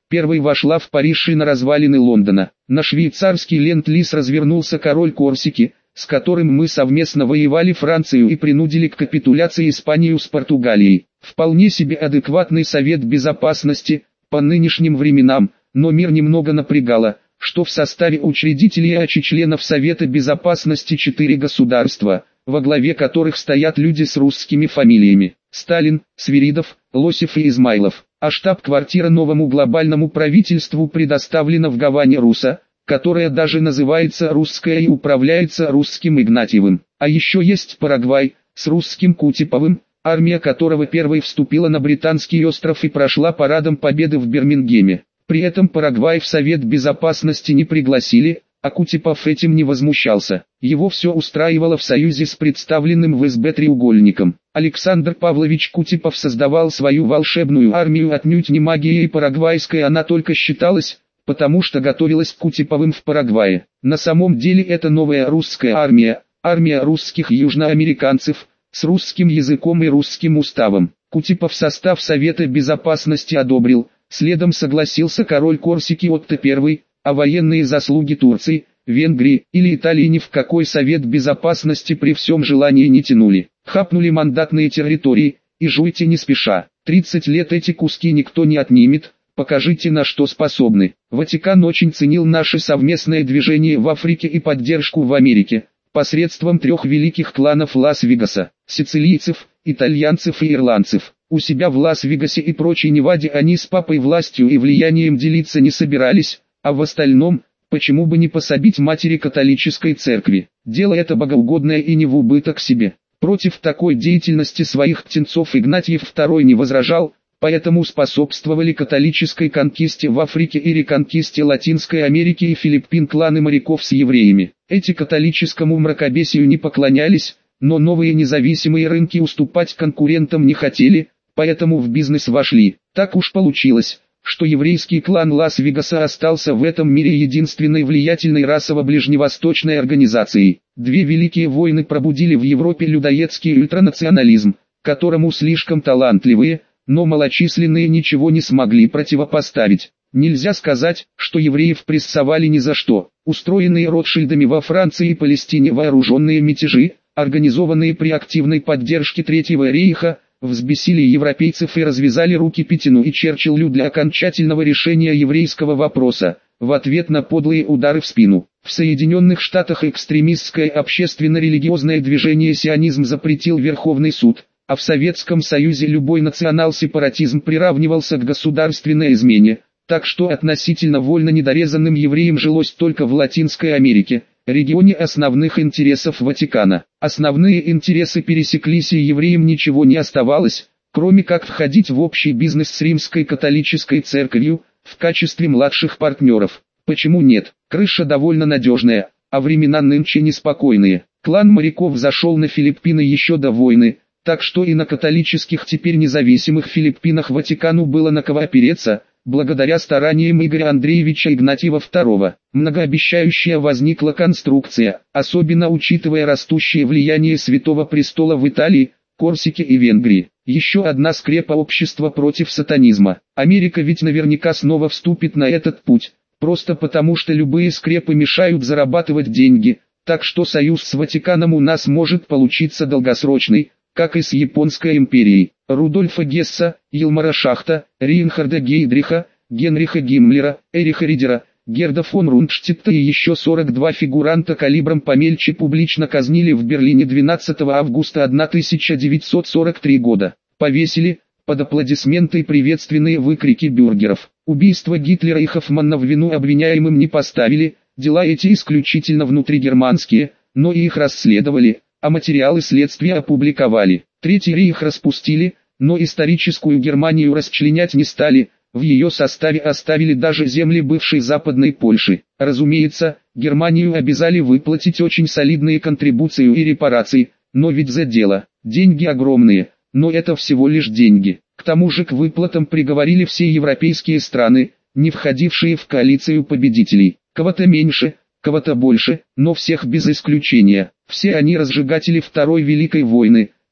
первой вошла в Париж и на развалины Лондона. На швейцарский ленд-лиз развернулся король Корсики, с которым мы совместно воевали Францию и принудили к капитуляции Испанию с Португалией. Вполне себе адекватный Совет Безопасности, по нынешним временам, но мир немного напрягало, что в составе учредителей и членов Совета Безопасности четыре государства, во главе которых стоят люди с русскими фамилиями: Сталин, Свиридов, Лосев и Измайлов, а штаб-квартира новому глобальному правительству предоставлена в Гаване Руса, которая даже называется русская и управляется русским Игнатьевым. А еще есть Парагвай, с русским Кутиповым, армия которого первой вступила на британский остров и прошла парадом победы в Бирмингеме. При этом Парагвай в Совет Безопасности не пригласили, а Кутипов этим не возмущался. Его все устраивало в союзе с представленным в СБ треугольником. Александр Павлович Кутипов создавал свою волшебную армию отнюдь не магией парагвайской, она только считалась, потому что готовилась к Кутиповым в Парагвае. На самом деле это новая русская армия, армия русских южноамериканцев, с русским языком и русским уставом. Кутипов состав Совета Безопасности одобрил, следом согласился король Корсики Отто I, а военные заслуги Турции, Венгрии или Италии ни в какой Совет Безопасности при всем желании не тянули. Хапнули мандатные территории, и жуйте не спеша. тридцать лет эти куски никто не отнимет, покажите, на что способны. Ватикан очень ценил наше совместное движение в Африке и поддержку в Америке, посредством трех великих кланов Лас-Вегаса, сицилийцев, итальянцев и ирландцев. У себя в Лас-Вегасе и прочей Неваде они с папой властью и влиянием делиться не собирались, а в остальном, почему бы не пособить матери католической церкви. Дело это богоугодное и не в убыток себе. Против такой деятельности своих птенцов Игнатьев второй не возражал, поэтому способствовали католической конкисте в Африке и реконкисте Латинской Америки и Филиппин кланы моряков с евреями. Эти католическому мракобесию не поклонялись, но новые независимые рынки уступать конкурентам не хотели, поэтому в бизнес вошли. Так уж получилось, что еврейский клан Лас-Вегаса остался в этом мире единственной влиятельной расово-ближневосточной организацией. Две великие войны пробудили в Европе людоедский ультранационализм, которому слишком талантливые, но малочисленные ничего не смогли противопоставить. Нельзя сказать, что евреев прессовали ни за что. Устроенные Ротшильдами во Франции и Палестине вооруженные мятежи, организованные при активной поддержке Третьего рейха, взбесили европейцев и развязали руки Петину и Черчиллю для окончательного решения еврейского вопроса, в ответ на подлые удары в спину. В Соединенных Штатах экстремистское общественно-религиозное движение сионизм запретил Верховный суд, а в Советском Союзе любой национал-сепаратизм приравнивался к государственной измене, так что относительно вольно недорезанным евреям жилось только в Латинской Америке, регионе основных интересов Ватикана. Основные интересы пересеклись, и евреям ничего не оставалось, кроме как входить в общий бизнес с Римской католической церковью, в качестве младших партнеров. Почему нет? Крыша довольно надежная, а времена нынче неспокойные. Клан моряков зашел на Филиппины еще до войны, так что и на католических теперь независимых Филиппинах Ватикану было на кого опереться, благодаря стараниям Игоря Андреевича Игнатьева второго. Многообещающая возникла конструкция, особенно учитывая растущее влияние Святого Престола в Италии, Корсике и Венгрии. Еще одна скрепа общества против сатанизма. Америка ведь наверняка снова вступит на этот путь, просто потому что любые скрепы мешают зарабатывать деньги, так что союз с Ватиканом у нас может получиться долгосрочный, как и с Японской империей. Рудольфа Гесса, Елмара Шахта, Рейнхарда Гейдриха, Генриха Гиммлера, Эриха Ридера, Герда фон Рундштедта и еще сорок два фигуранта калибром помельче публично казнили в Берлине двенадцатого августа тысяча девятьсот сорок третьего года. Повесили, под аплодисменты и приветственные выкрики бюргеров. Убийство Гитлера и Хоффмана в вину обвиняемым не поставили, дела эти исключительно внутригерманские, но и их расследовали, а материалы следствия опубликовали. Третий рейх распустили, но историческую Германию расчленять не стали, в ее составе оставили даже земли бывшей Западной Польши. Разумеется, Германию обязали выплатить очень солидные контрибуции и репарации, но ведь за дело, деньги огромные, но это всего лишь деньги. К тому же к выплатам приговорили все европейские страны, не входившие в коалицию победителей. Кого-то меньше, кого-то больше, но всех без исключения. Все они разжигатели Второй Великой войны,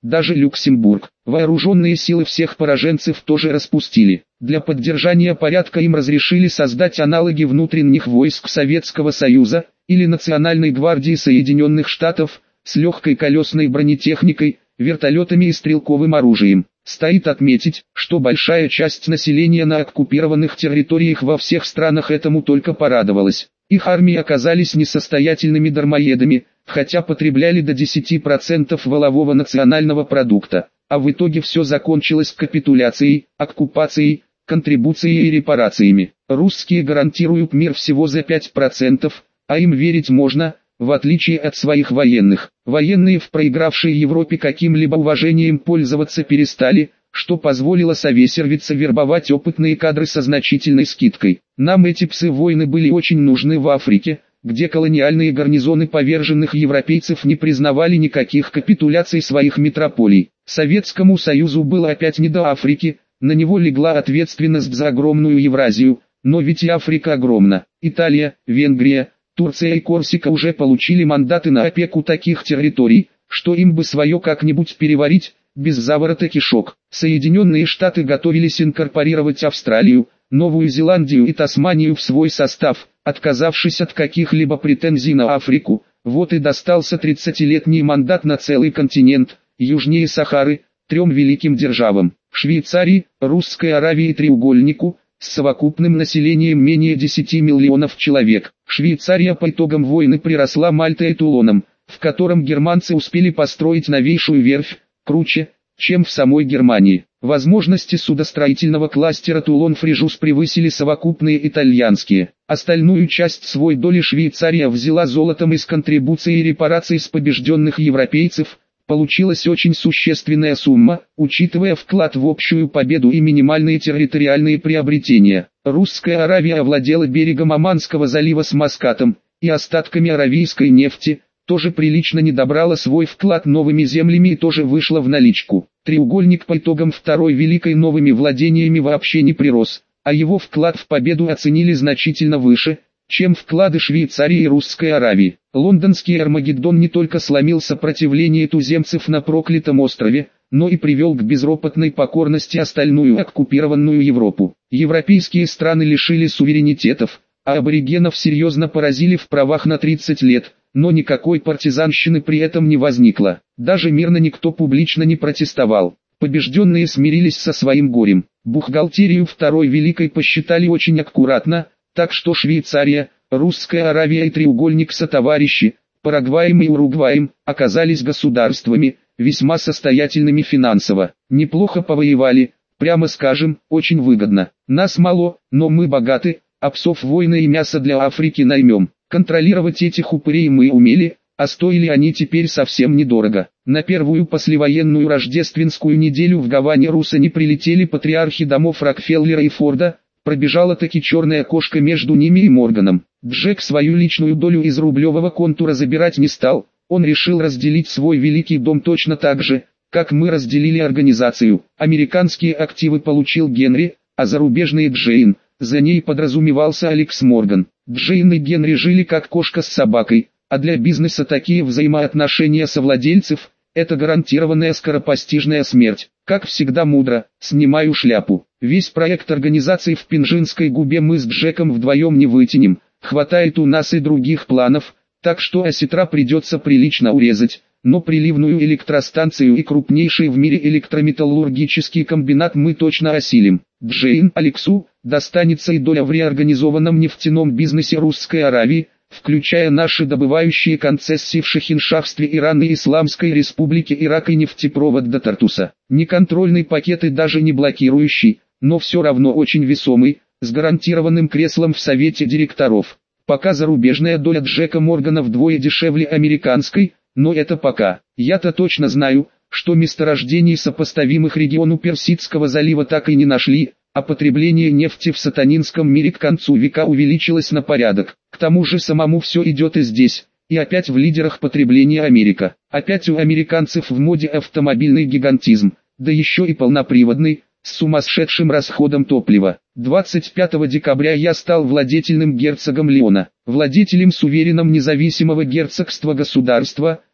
даже Люксембург. Вооруженные силы всех пораженцев тоже распустили. Для поддержания порядка им разрешили создать аналоги внутренних войск Советского Союза или Национальной гвардии Соединенных Штатов с легкой колесной бронетехникой, вертолетами и стрелковым оружием. Стоит отметить, что большая часть населения на оккупированных территориях во всех странах этому только порадовалась. Их армии оказались несостоятельными дармоедами, хотя потребляли до десяти процентов валового национального продукта, а в итоге все закончилось капитуляцией, оккупацией, контрибуцией и репарациями. Русские гарантируют мир всего за пять процентов, а им верить можно, в отличие от своих военных. Военные в проигравшей Европе каким-либо уважением пользоваться перестали, что позволило Совесервице вербовать опытные кадры со значительной скидкой. Нам эти псы-войны были очень нужны в Африке, где колониальные гарнизоны поверженных европейцев не признавали никаких капитуляций своих метрополий. Советскому Союзу было опять не до Африки, на него легла ответственность за огромную Евразию, но ведь и Африка огромна. Италия, Венгрия, Турция и Корсика уже получили мандаты на опеку таких территорий, что им бы свое как-нибудь переварить, без заворота кишок. Соединенные Штаты готовились инкорпорировать Австралию, Новую Зеландию и Тасманию в свой состав, отказавшись от каких-либо претензий на Африку. Вот и достался тридцатилетний мандат на целый континент, южнее Сахары, трем великим державам – Швейцарии, Русской Аравии и Треугольнику, с совокупным населением менее десяти миллионов человек. Швейцария по итогам войны приросла Мальтой и Тулоном, в котором германцы успели построить новейшую верфь, круче, чем в самой Германии. Возможности судостроительного кластера Тулон-Фрижус превысили совокупные итальянские. Остальную часть свой доли Швейцария взяла золотом из контрибуций и репараций с побежденных европейцев. Получилась очень существенная сумма, учитывая вклад в общую победу и минимальные территориальные приобретения. Русская Аравия овладела берегом Оманского залива с Маскатом и остатками аравийской нефти, тоже прилично не добрала свой вклад новыми землями и тоже вышла в наличку. Треугольник по итогам Второй Великой новыми владениями вообще не прирос, а его вклад в победу оценили значительно выше, чем вклады Швейцарии и Русской Аравии. Лондонский Армагеддон не только сломил сопротивление туземцев на проклятом острове, но и привел к безропотной покорности остальную оккупированную Европу. Европейские страны лишили суверенитетов, а аборигенов серьезно поразили в правах на тридцать лет, но никакой партизанщины при этом не возникло. Даже мирно никто публично не протестовал. Побежденные смирились со своим горем. Бухгалтерию Второй Великой посчитали очень аккуратно, так что Швейцария, Русская Аравия и Треугольник сотоварищи, Парагваем и Уругваем, оказались государствами, весьма состоятельными финансово. Неплохо повоевали, прямо скажем, очень выгодно. Нас мало, но мы богаты, а псов войны и мясо для Африки наймем. Контролировать этих упырей мы умели, а стоили они теперь совсем недорого. На первую послевоенную рождественскую неделю в Гаване Руссо не прилетели патриархи домов Рокфеллера и Форда, пробежала таки черная кошка между ними и Морганом. Джек свою личную долю из рублевого контура забирать не стал, он решил разделить свой великий дом точно так же, как мы разделили организацию. Американские активы получил Генри, а зарубежные Джейн, за ней подразумевался Алекс Морган. Джейн и Генри жили как кошка с собакой, а для бизнеса такие взаимоотношения совладельцев – это гарантированная скоропостижная смерть. Как всегда мудро, снимаю шляпу. Весь проект организации в Пинжинской губе мы с Джеком вдвоем не вытянем, хватает у нас и других планов, так что осетра придется прилично урезать, но приливную электростанцию и крупнейший в мире электрометаллургический комбинат мы точно осилим. Джейн, Алексу, достанется и доля в реорганизованном нефтяном бизнесе Русской Аравии, включая наши добывающие концессии в Шахиншахстве Ирана и Исламской Республике Ирак и нефтепровод до Тартуса. Не контрольный пакет и даже не блокирующий, но все равно очень весомый, с гарантированным креслом в совете директоров. Пока зарубежная доля Джека Моргана вдвое дешевле американской, но это пока. Я-то точно знаю, что месторождений сопоставимых региону Персидского залива так и не нашли, а потребление нефти в сатанинском мире к концу века увеличилось на порядок. К тому же самому все идет и здесь, и опять в лидерах потребления Америка. Опять у американцев в моде автомобильный гигантизм, да еще и полноприводный, с сумасшедшим расходом топлива. двадцать пятого декабря я стал владетельным герцогом Леона, владетелем суверенным независимого герцогства государства,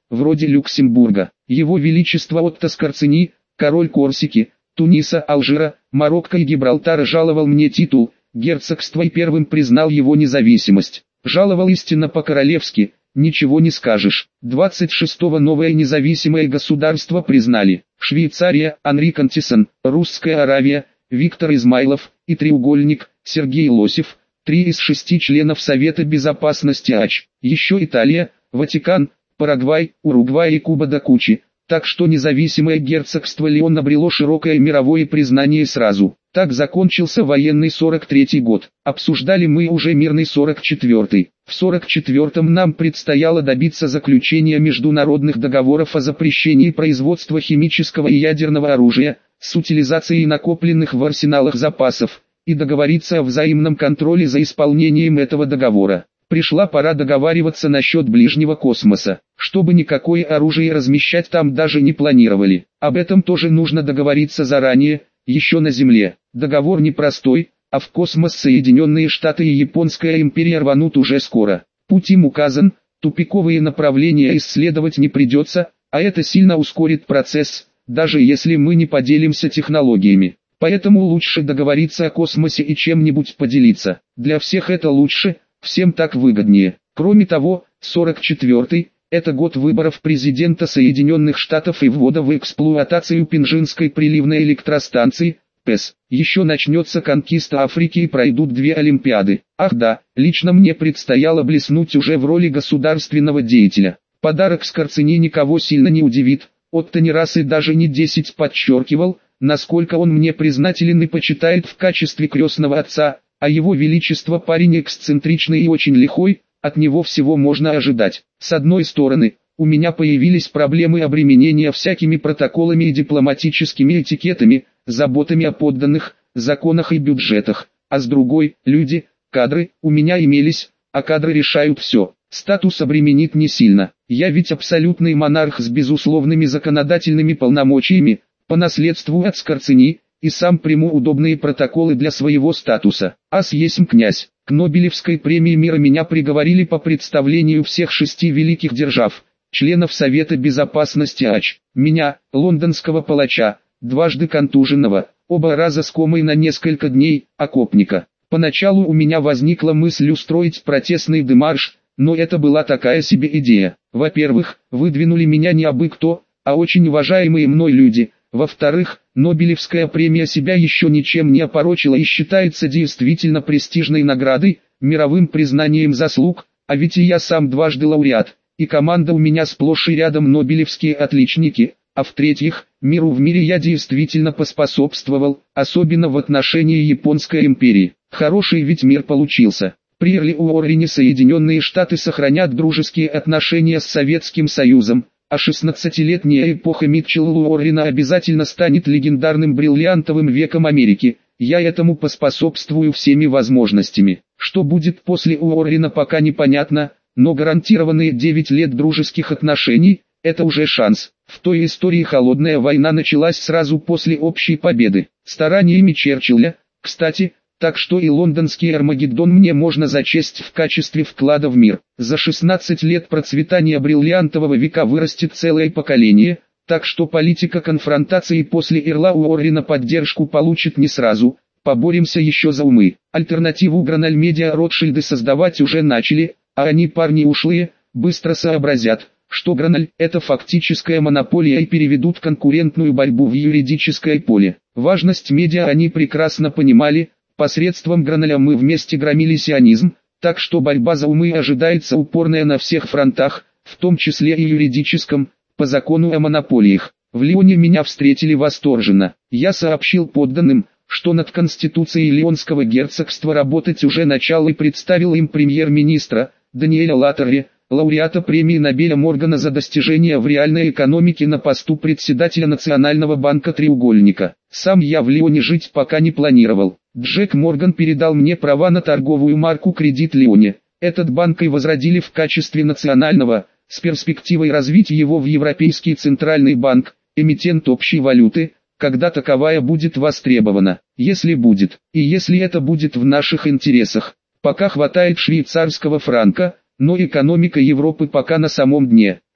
вроде Люксембурга. Его Величество Отто Скорцени, король Корсики, Туниса, Алжира, Марокко и Гибралтара жаловал мне титул герцогства и первым признал его независимость. Жаловал истинно по-королевски, ничего не скажешь. двадцать шестого новое независимое государство признали Швейцария, Анри Кантисон, Русская Аравия, Виктор Измайлов и треугольник, Сергей Лосев, три из шести членов Совета Безопасности АЧ. Еще Италия, Ватикан, Парагвай, Уругвай и Куба до кучи. Так что независимое герцогство Леон обрело широкое мировое признание сразу. Так закончился военный сорок третий год. Обсуждали мы уже мирный сорок четвёртый. В сорок четвёртом нам предстояло добиться заключения международных договоров о запрещении производства химического и ядерного оружия, с утилизацией накопленных в арсеналах запасов, и договориться о взаимном контроле за исполнением этого договора. Пришла пора договариваться насчет ближнего космоса, чтобы никакое оружие размещать там даже не планировали. Об этом тоже нужно договориться заранее, еще на Земле. Договор непростой, а в космос Соединенные Штаты и Японская империя рванут уже скоро. Путь им указан, тупиковые направления исследовать не придется, а это сильно ускорит процесс, даже если мы не поделимся технологиями. Поэтому лучше договориться о космосе и чем-нибудь поделиться. Для всех это лучше. Всем так выгоднее. Кроме того, сорок четвёртый – это год выборов президента Соединенных Штатов и ввода в эксплуатацию Пинжинской приливной электростанции, ПЭС. Еще начнется конкиста Африки и пройдут две Олимпиады. Ах да, лично мне предстояло блеснуть уже в роли государственного деятеля. Подарок Скорцени никого сильно не удивит. Отто не раз и даже не десять подчеркивал, насколько он мне признателен и почитает в качестве крестного отца. А его величество парень эксцентричный и очень лихой, от него всего можно ожидать. С одной стороны, у меня появились проблемы обременения всякими протоколами и дипломатическими этикетами, заботами о подданных, законах и бюджетах, а с другой, люди, кадры, у меня имелись, а кадры решают все. Статус обременит не сильно, я ведь абсолютный монарх с безусловными законодательными полномочиями, по наследству от Скорцени, и сам приму удобные протоколы для своего статуса. Ас есмь князь. К Нобелевской премии мира меня приговорили по представлению всех шести великих держав, членов Совета Безопасности АЧ. Меня, лондонского палача, дважды контуженного, оба раза с комой на несколько дней, окопника. Поначалу у меня возникла мысль устроить протестный демарш, но это была такая себе идея. Во-первых, выдвинули меня не абы кто, а очень уважаемые мной люди. Во-вторых, Нобелевская премия себя еще ничем не опорочила и считается действительно престижной наградой, мировым признанием заслуг, а ведь и я сам дважды лауреат, и команда у меня сплошь и рядом нобелевские отличники, а в-третьих, миру в мире я действительно поспособствовал, особенно в отношении Японской империи. Хороший ведь мир получился. При Эрли Уоррене Соединенные Штаты сохранят дружеские отношения с Советским Союзом, а шестнадцатилетняя эпоха Митчелла Уоррена обязательно станет легендарным бриллиантовым веком Америки. Я этому поспособствую всеми возможностями. Что будет после Уоррена пока непонятно, но гарантированные девять лет дружеских отношений – это уже шанс. В той истории холодная война началась сразу после общей победы, стараниями Черчилля, кстати. Так что и лондонский Армагеддон мне можно зачесть в качестве вклада в мир. За шестнадцать лет процветания бриллиантового века вырастет целое поколение, так что политика конфронтации после Эрла Уоррена поддержку получит не сразу. Поборемся еще за умы. Альтернативу Граналь Медиа Ротшильды создавать уже начали, а они, парни ушлые, быстро сообразят, что Граналь – это фактическая монополия и переведут конкурентную борьбу в юридическое поле. Важность медиа они прекрасно понимали. Посредством Граналя мы вместе громили сионизм, так что борьба за умы ожидается упорная на всех фронтах, в том числе и юридическом, по закону о монополиях. В Лионе меня встретили восторженно. Я сообщил подданным, что над Конституцией Лионского герцогства работать уже начал и представил им премьер-министра, Даниэля Латтерли, лауреата премии Нобеля Моргана за достижения в реальной экономике на посту председателя Национального банка «Треугольника». Сам я в Лионе жить пока не планировал. Джек Морган передал мне права на торговую марку «Кредит Лионе». Этот банк и возродили в качестве национального, с перспективой развить его в Европейский Центральный банк, эмитент общей валюты, когда таковая будет востребована. Если будет, и если это будет в наших интересах. Пока хватает швейцарского франка, но экономика Европы пока на самом дне.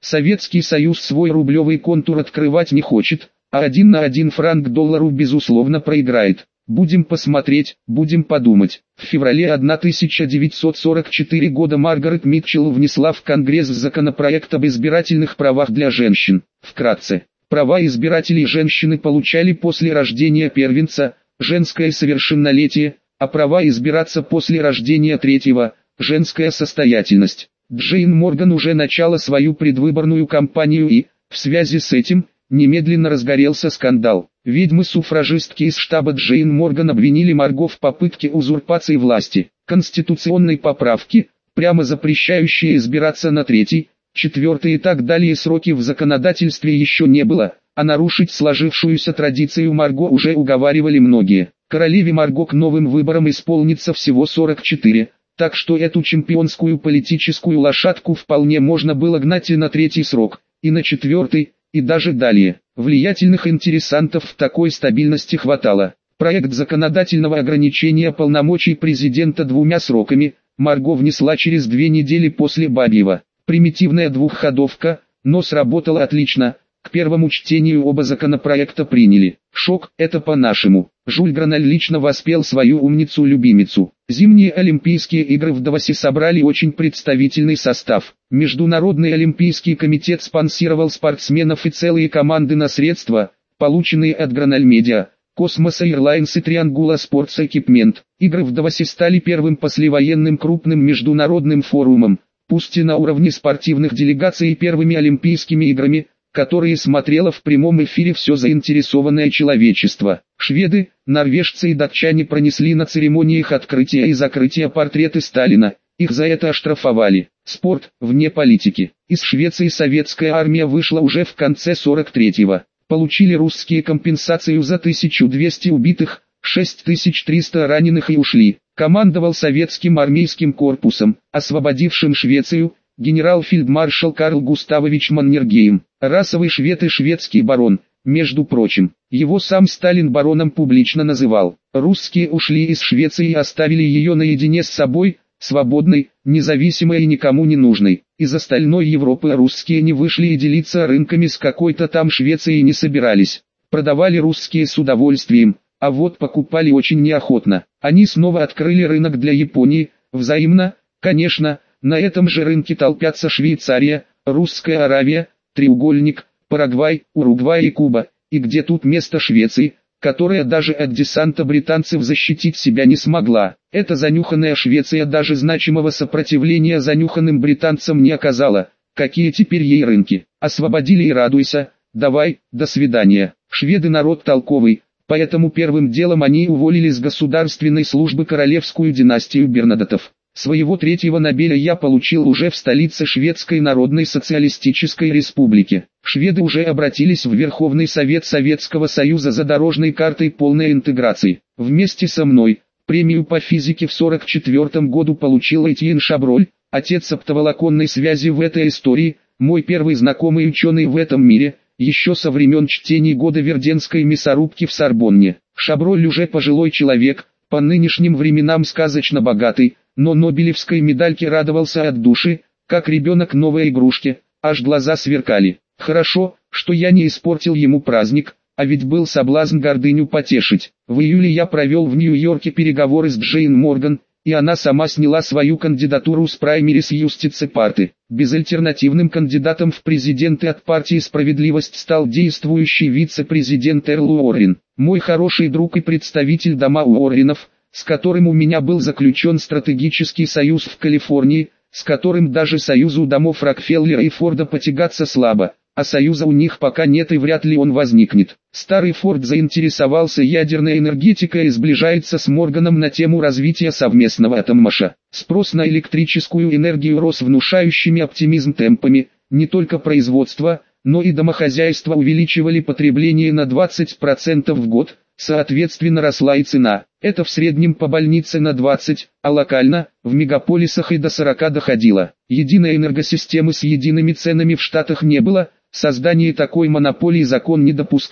Советский Союз свой рублевый контур открывать не хочет, а один на один франк доллару безусловно проиграет. Будем посмотреть, будем подумать. В феврале тысяча девятьсот сорок четвёртого года Маргарет Митчелл внесла в Конгресс законопроект об избирательных правах для женщин. Вкратце, права избирателей женщины получали после рождения первенца, женское совершеннолетие, а права избираться после рождения третьего, женская состоятельность. Джейн Морган уже начала свою предвыборную кампанию и, в связи с этим, немедленно разгорелся скандал. Ведьмы-суфражистки из штаба Джейн Морган обвинили Марго в попытке узурпации власти, конституционной поправки, прямо запрещающие избираться на третий, четвертый и так далее сроки в законодательстве еще не было, а нарушить сложившуюся традицию Марго уже уговаривали многие. Королеве Марго к новым выборам исполнится всего сорок четыре, так что эту чемпионскую политическую лошадку вполне можно было гнать и на третий срок, и на четвертый, и даже далее. Влиятельных интересантов в такой стабильности хватало. Проект законодательного ограничения полномочий президента двумя сроками Марго внесла через две недели после Бабьева. Примитивная двухходовка, но сработала отлично. К первому чтению оба законопроекта приняли. Шок, это по-нашему. Жюль Граналь лично воспел свою умницу-любимицу. Зимние Олимпийские игры в Давосе собрали очень представительный состав. Международный Олимпийский комитет спонсировал спортсменов и целые команды на средства, полученные от Граналь Медиа, Космоса Airlines и Триангула Sports Equipment. Игры в Давосе стали первым послевоенным крупным международным форумом, пусть и на уровне спортивных делегаций, и первыми Олимпийскими играми, которые смотрело в прямом эфире все заинтересованное человечество. Шведы, норвежцы и датчане пронесли на церемониях открытия и закрытия портреты Сталина, их за это оштрафовали. Спорт, вне политики. Из Швеции советская армия вышла уже в конце сорок третьего. Получили русские компенсацию за тысячу двести убитых, шесть тысяч триста раненых и ушли. Командовал советским армейским корпусом, освободившим Швецию, генерал-фельдмаршал Карл Густавович Маннергейм, расовый швед и шведский барон, между прочим. Его сам Сталин бароном публично называл. Русские ушли из Швеции и оставили ее наедине с собой, свободной, независимой и никому не нужной. Из остальной Европы русские не вышли и делиться рынками с какой-то там Швецией не собирались. Продавали русские с удовольствием, а вот покупали очень неохотно. Они снова открыли рынок для Японии, взаимно, конечно. На этом же рынке толпятся Швейцария, Русская Аравия, Треугольник, Парагвай, Уругвай и Куба. И где тут место Швеции, которая даже от десанта британцев защитить себя не смогла? Эта занюханная Швеция даже значимого сопротивления занюханным британцам не оказала. Какие теперь ей рынки? Освободили и радуйся. Давай, до свидания. Шведы народ толковый, поэтому первым делом они уволили с государственной службы королевскую династию Бернадотов. Своего третьего Нобеля я получил уже в столице Шведской Народной Социалистической Республики. Шведы уже обратились в Верховный Совет Советского Союза за дорожной картой полной интеграции. Вместе со мной премию по физике в сорок четвёртом году получил Этьен Шаброль, отец оптоволоконной связи в этой истории, мой первый знакомый ученый в этом мире, еще со времен чтений года Верденской мясорубки в Сорбонне. Шаброль уже пожилой человек, по нынешним временам сказочно богатый, но Нобелевской медальке радовался от души, как ребенок новой игрушке, аж глаза сверкали. Хорошо, что я не испортил ему праздник, а ведь был соблазн гордыню потешить. В июле я провел в Нью-Йорке переговоры с Джейн Морган, и она сама сняла свою кандидатуру с праймерис Юстицы Парты. Безальтернативным кандидатом в президенты от партии «Справедливость» стал действующий вице-президент Эрл Уоррен. Мой хороший друг и представитель дома Уорренов, с которым у меня был заключен стратегический союз в Калифорнии, с которым даже союзу домов Рокфеллера и Форда потягаться слабо, а союза у них пока нет и вряд ли он возникнет. Старый Форд заинтересовался ядерной энергетикой и сближается с Морганом на тему развития совместного атоммаша. Спрос на электрическую энергию рос внушающими оптимизм темпами, не только производство, но и домохозяйства увеличивали потребление на двадцать процентов в год, соответственно росла и цена. Это в среднем по больнице на двадцать, а локально, в мегаполисах и до сорока доходило. Единой энергосистемы с едиными ценами в Штатах не было, создание такой монополии закон не допускал.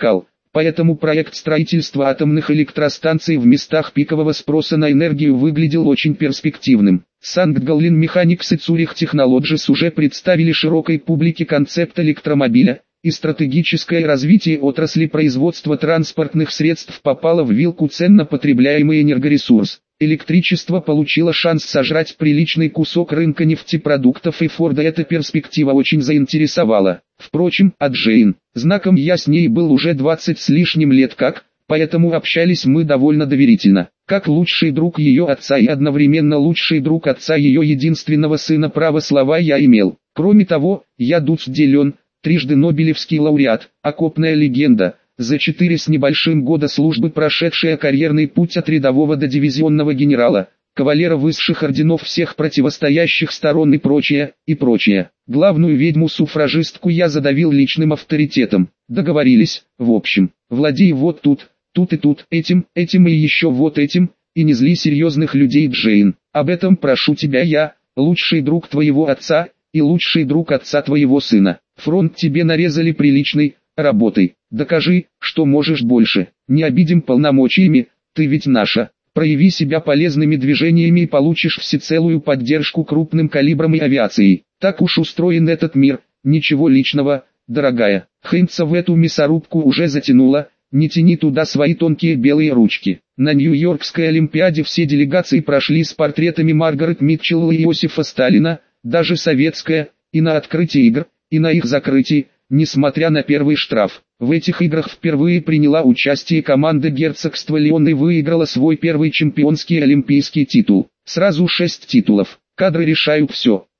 Поэтому проект строительства атомных электростанций в местах пикового спроса на энергию выглядел очень перспективным. Санкт-Галлин Mechanics и Zurich Technologies уже представили широкой публике концепт электромобиля, и стратегическое развитие отрасли производства транспортных средств попало в вилку цен на потребляемый энергоресурс. Электричество получило шанс сожрать приличный кусок рынка нефтепродуктов, и Форда эта перспектива очень заинтересовала. Впрочем, от Джейн, знаком я с ней был уже двадцать с лишним лет как, поэтому общались мы довольно доверительно. Как лучший друг ее отца и одновременно лучший друг отца ее единственного сына, право слова я имел. Кроме того, я Дуц Делен, трижды Нобелевский лауреат, окопная легенда, за четыре с небольшим года службы прошедшая карьерный путь от рядового до дивизионного генерала, кавалера высших орденов всех противостоящих сторон и прочее, и прочее. Главную ведьму-суфражистку я задавил личным авторитетом. Договорились, в общем, владей вот тут, тут и тут, этим, этим и еще вот этим, и не зли серьезных людей, Джейн. Об этом прошу тебя я, лучший друг твоего отца, и лучший друг отца твоего сына. Фронт тебе нарезали приличный, работай, докажи, что можешь больше, не обидим полномочиями, ты ведь наша. Прояви себя полезными движениями и получишь всецелую поддержку крупным калибром и авиацией. Так уж устроен этот мир, ничего личного, дорогая. Хейнца в эту мясорубку уже затянула, не тяни туда свои тонкие белые ручки. На Нью-Йоркской Олимпиаде все делегации прошли с портретами Маргарет Митчелл и Иосифа Сталина, даже советская, и на открытии игр, и на их закрытии, несмотря на первый штраф. В этих играх впервые приняла участие команда герцогства Лион и выиграла свой первый чемпионский олимпийский титул. Сразу шесть титулов. Кадры решают все.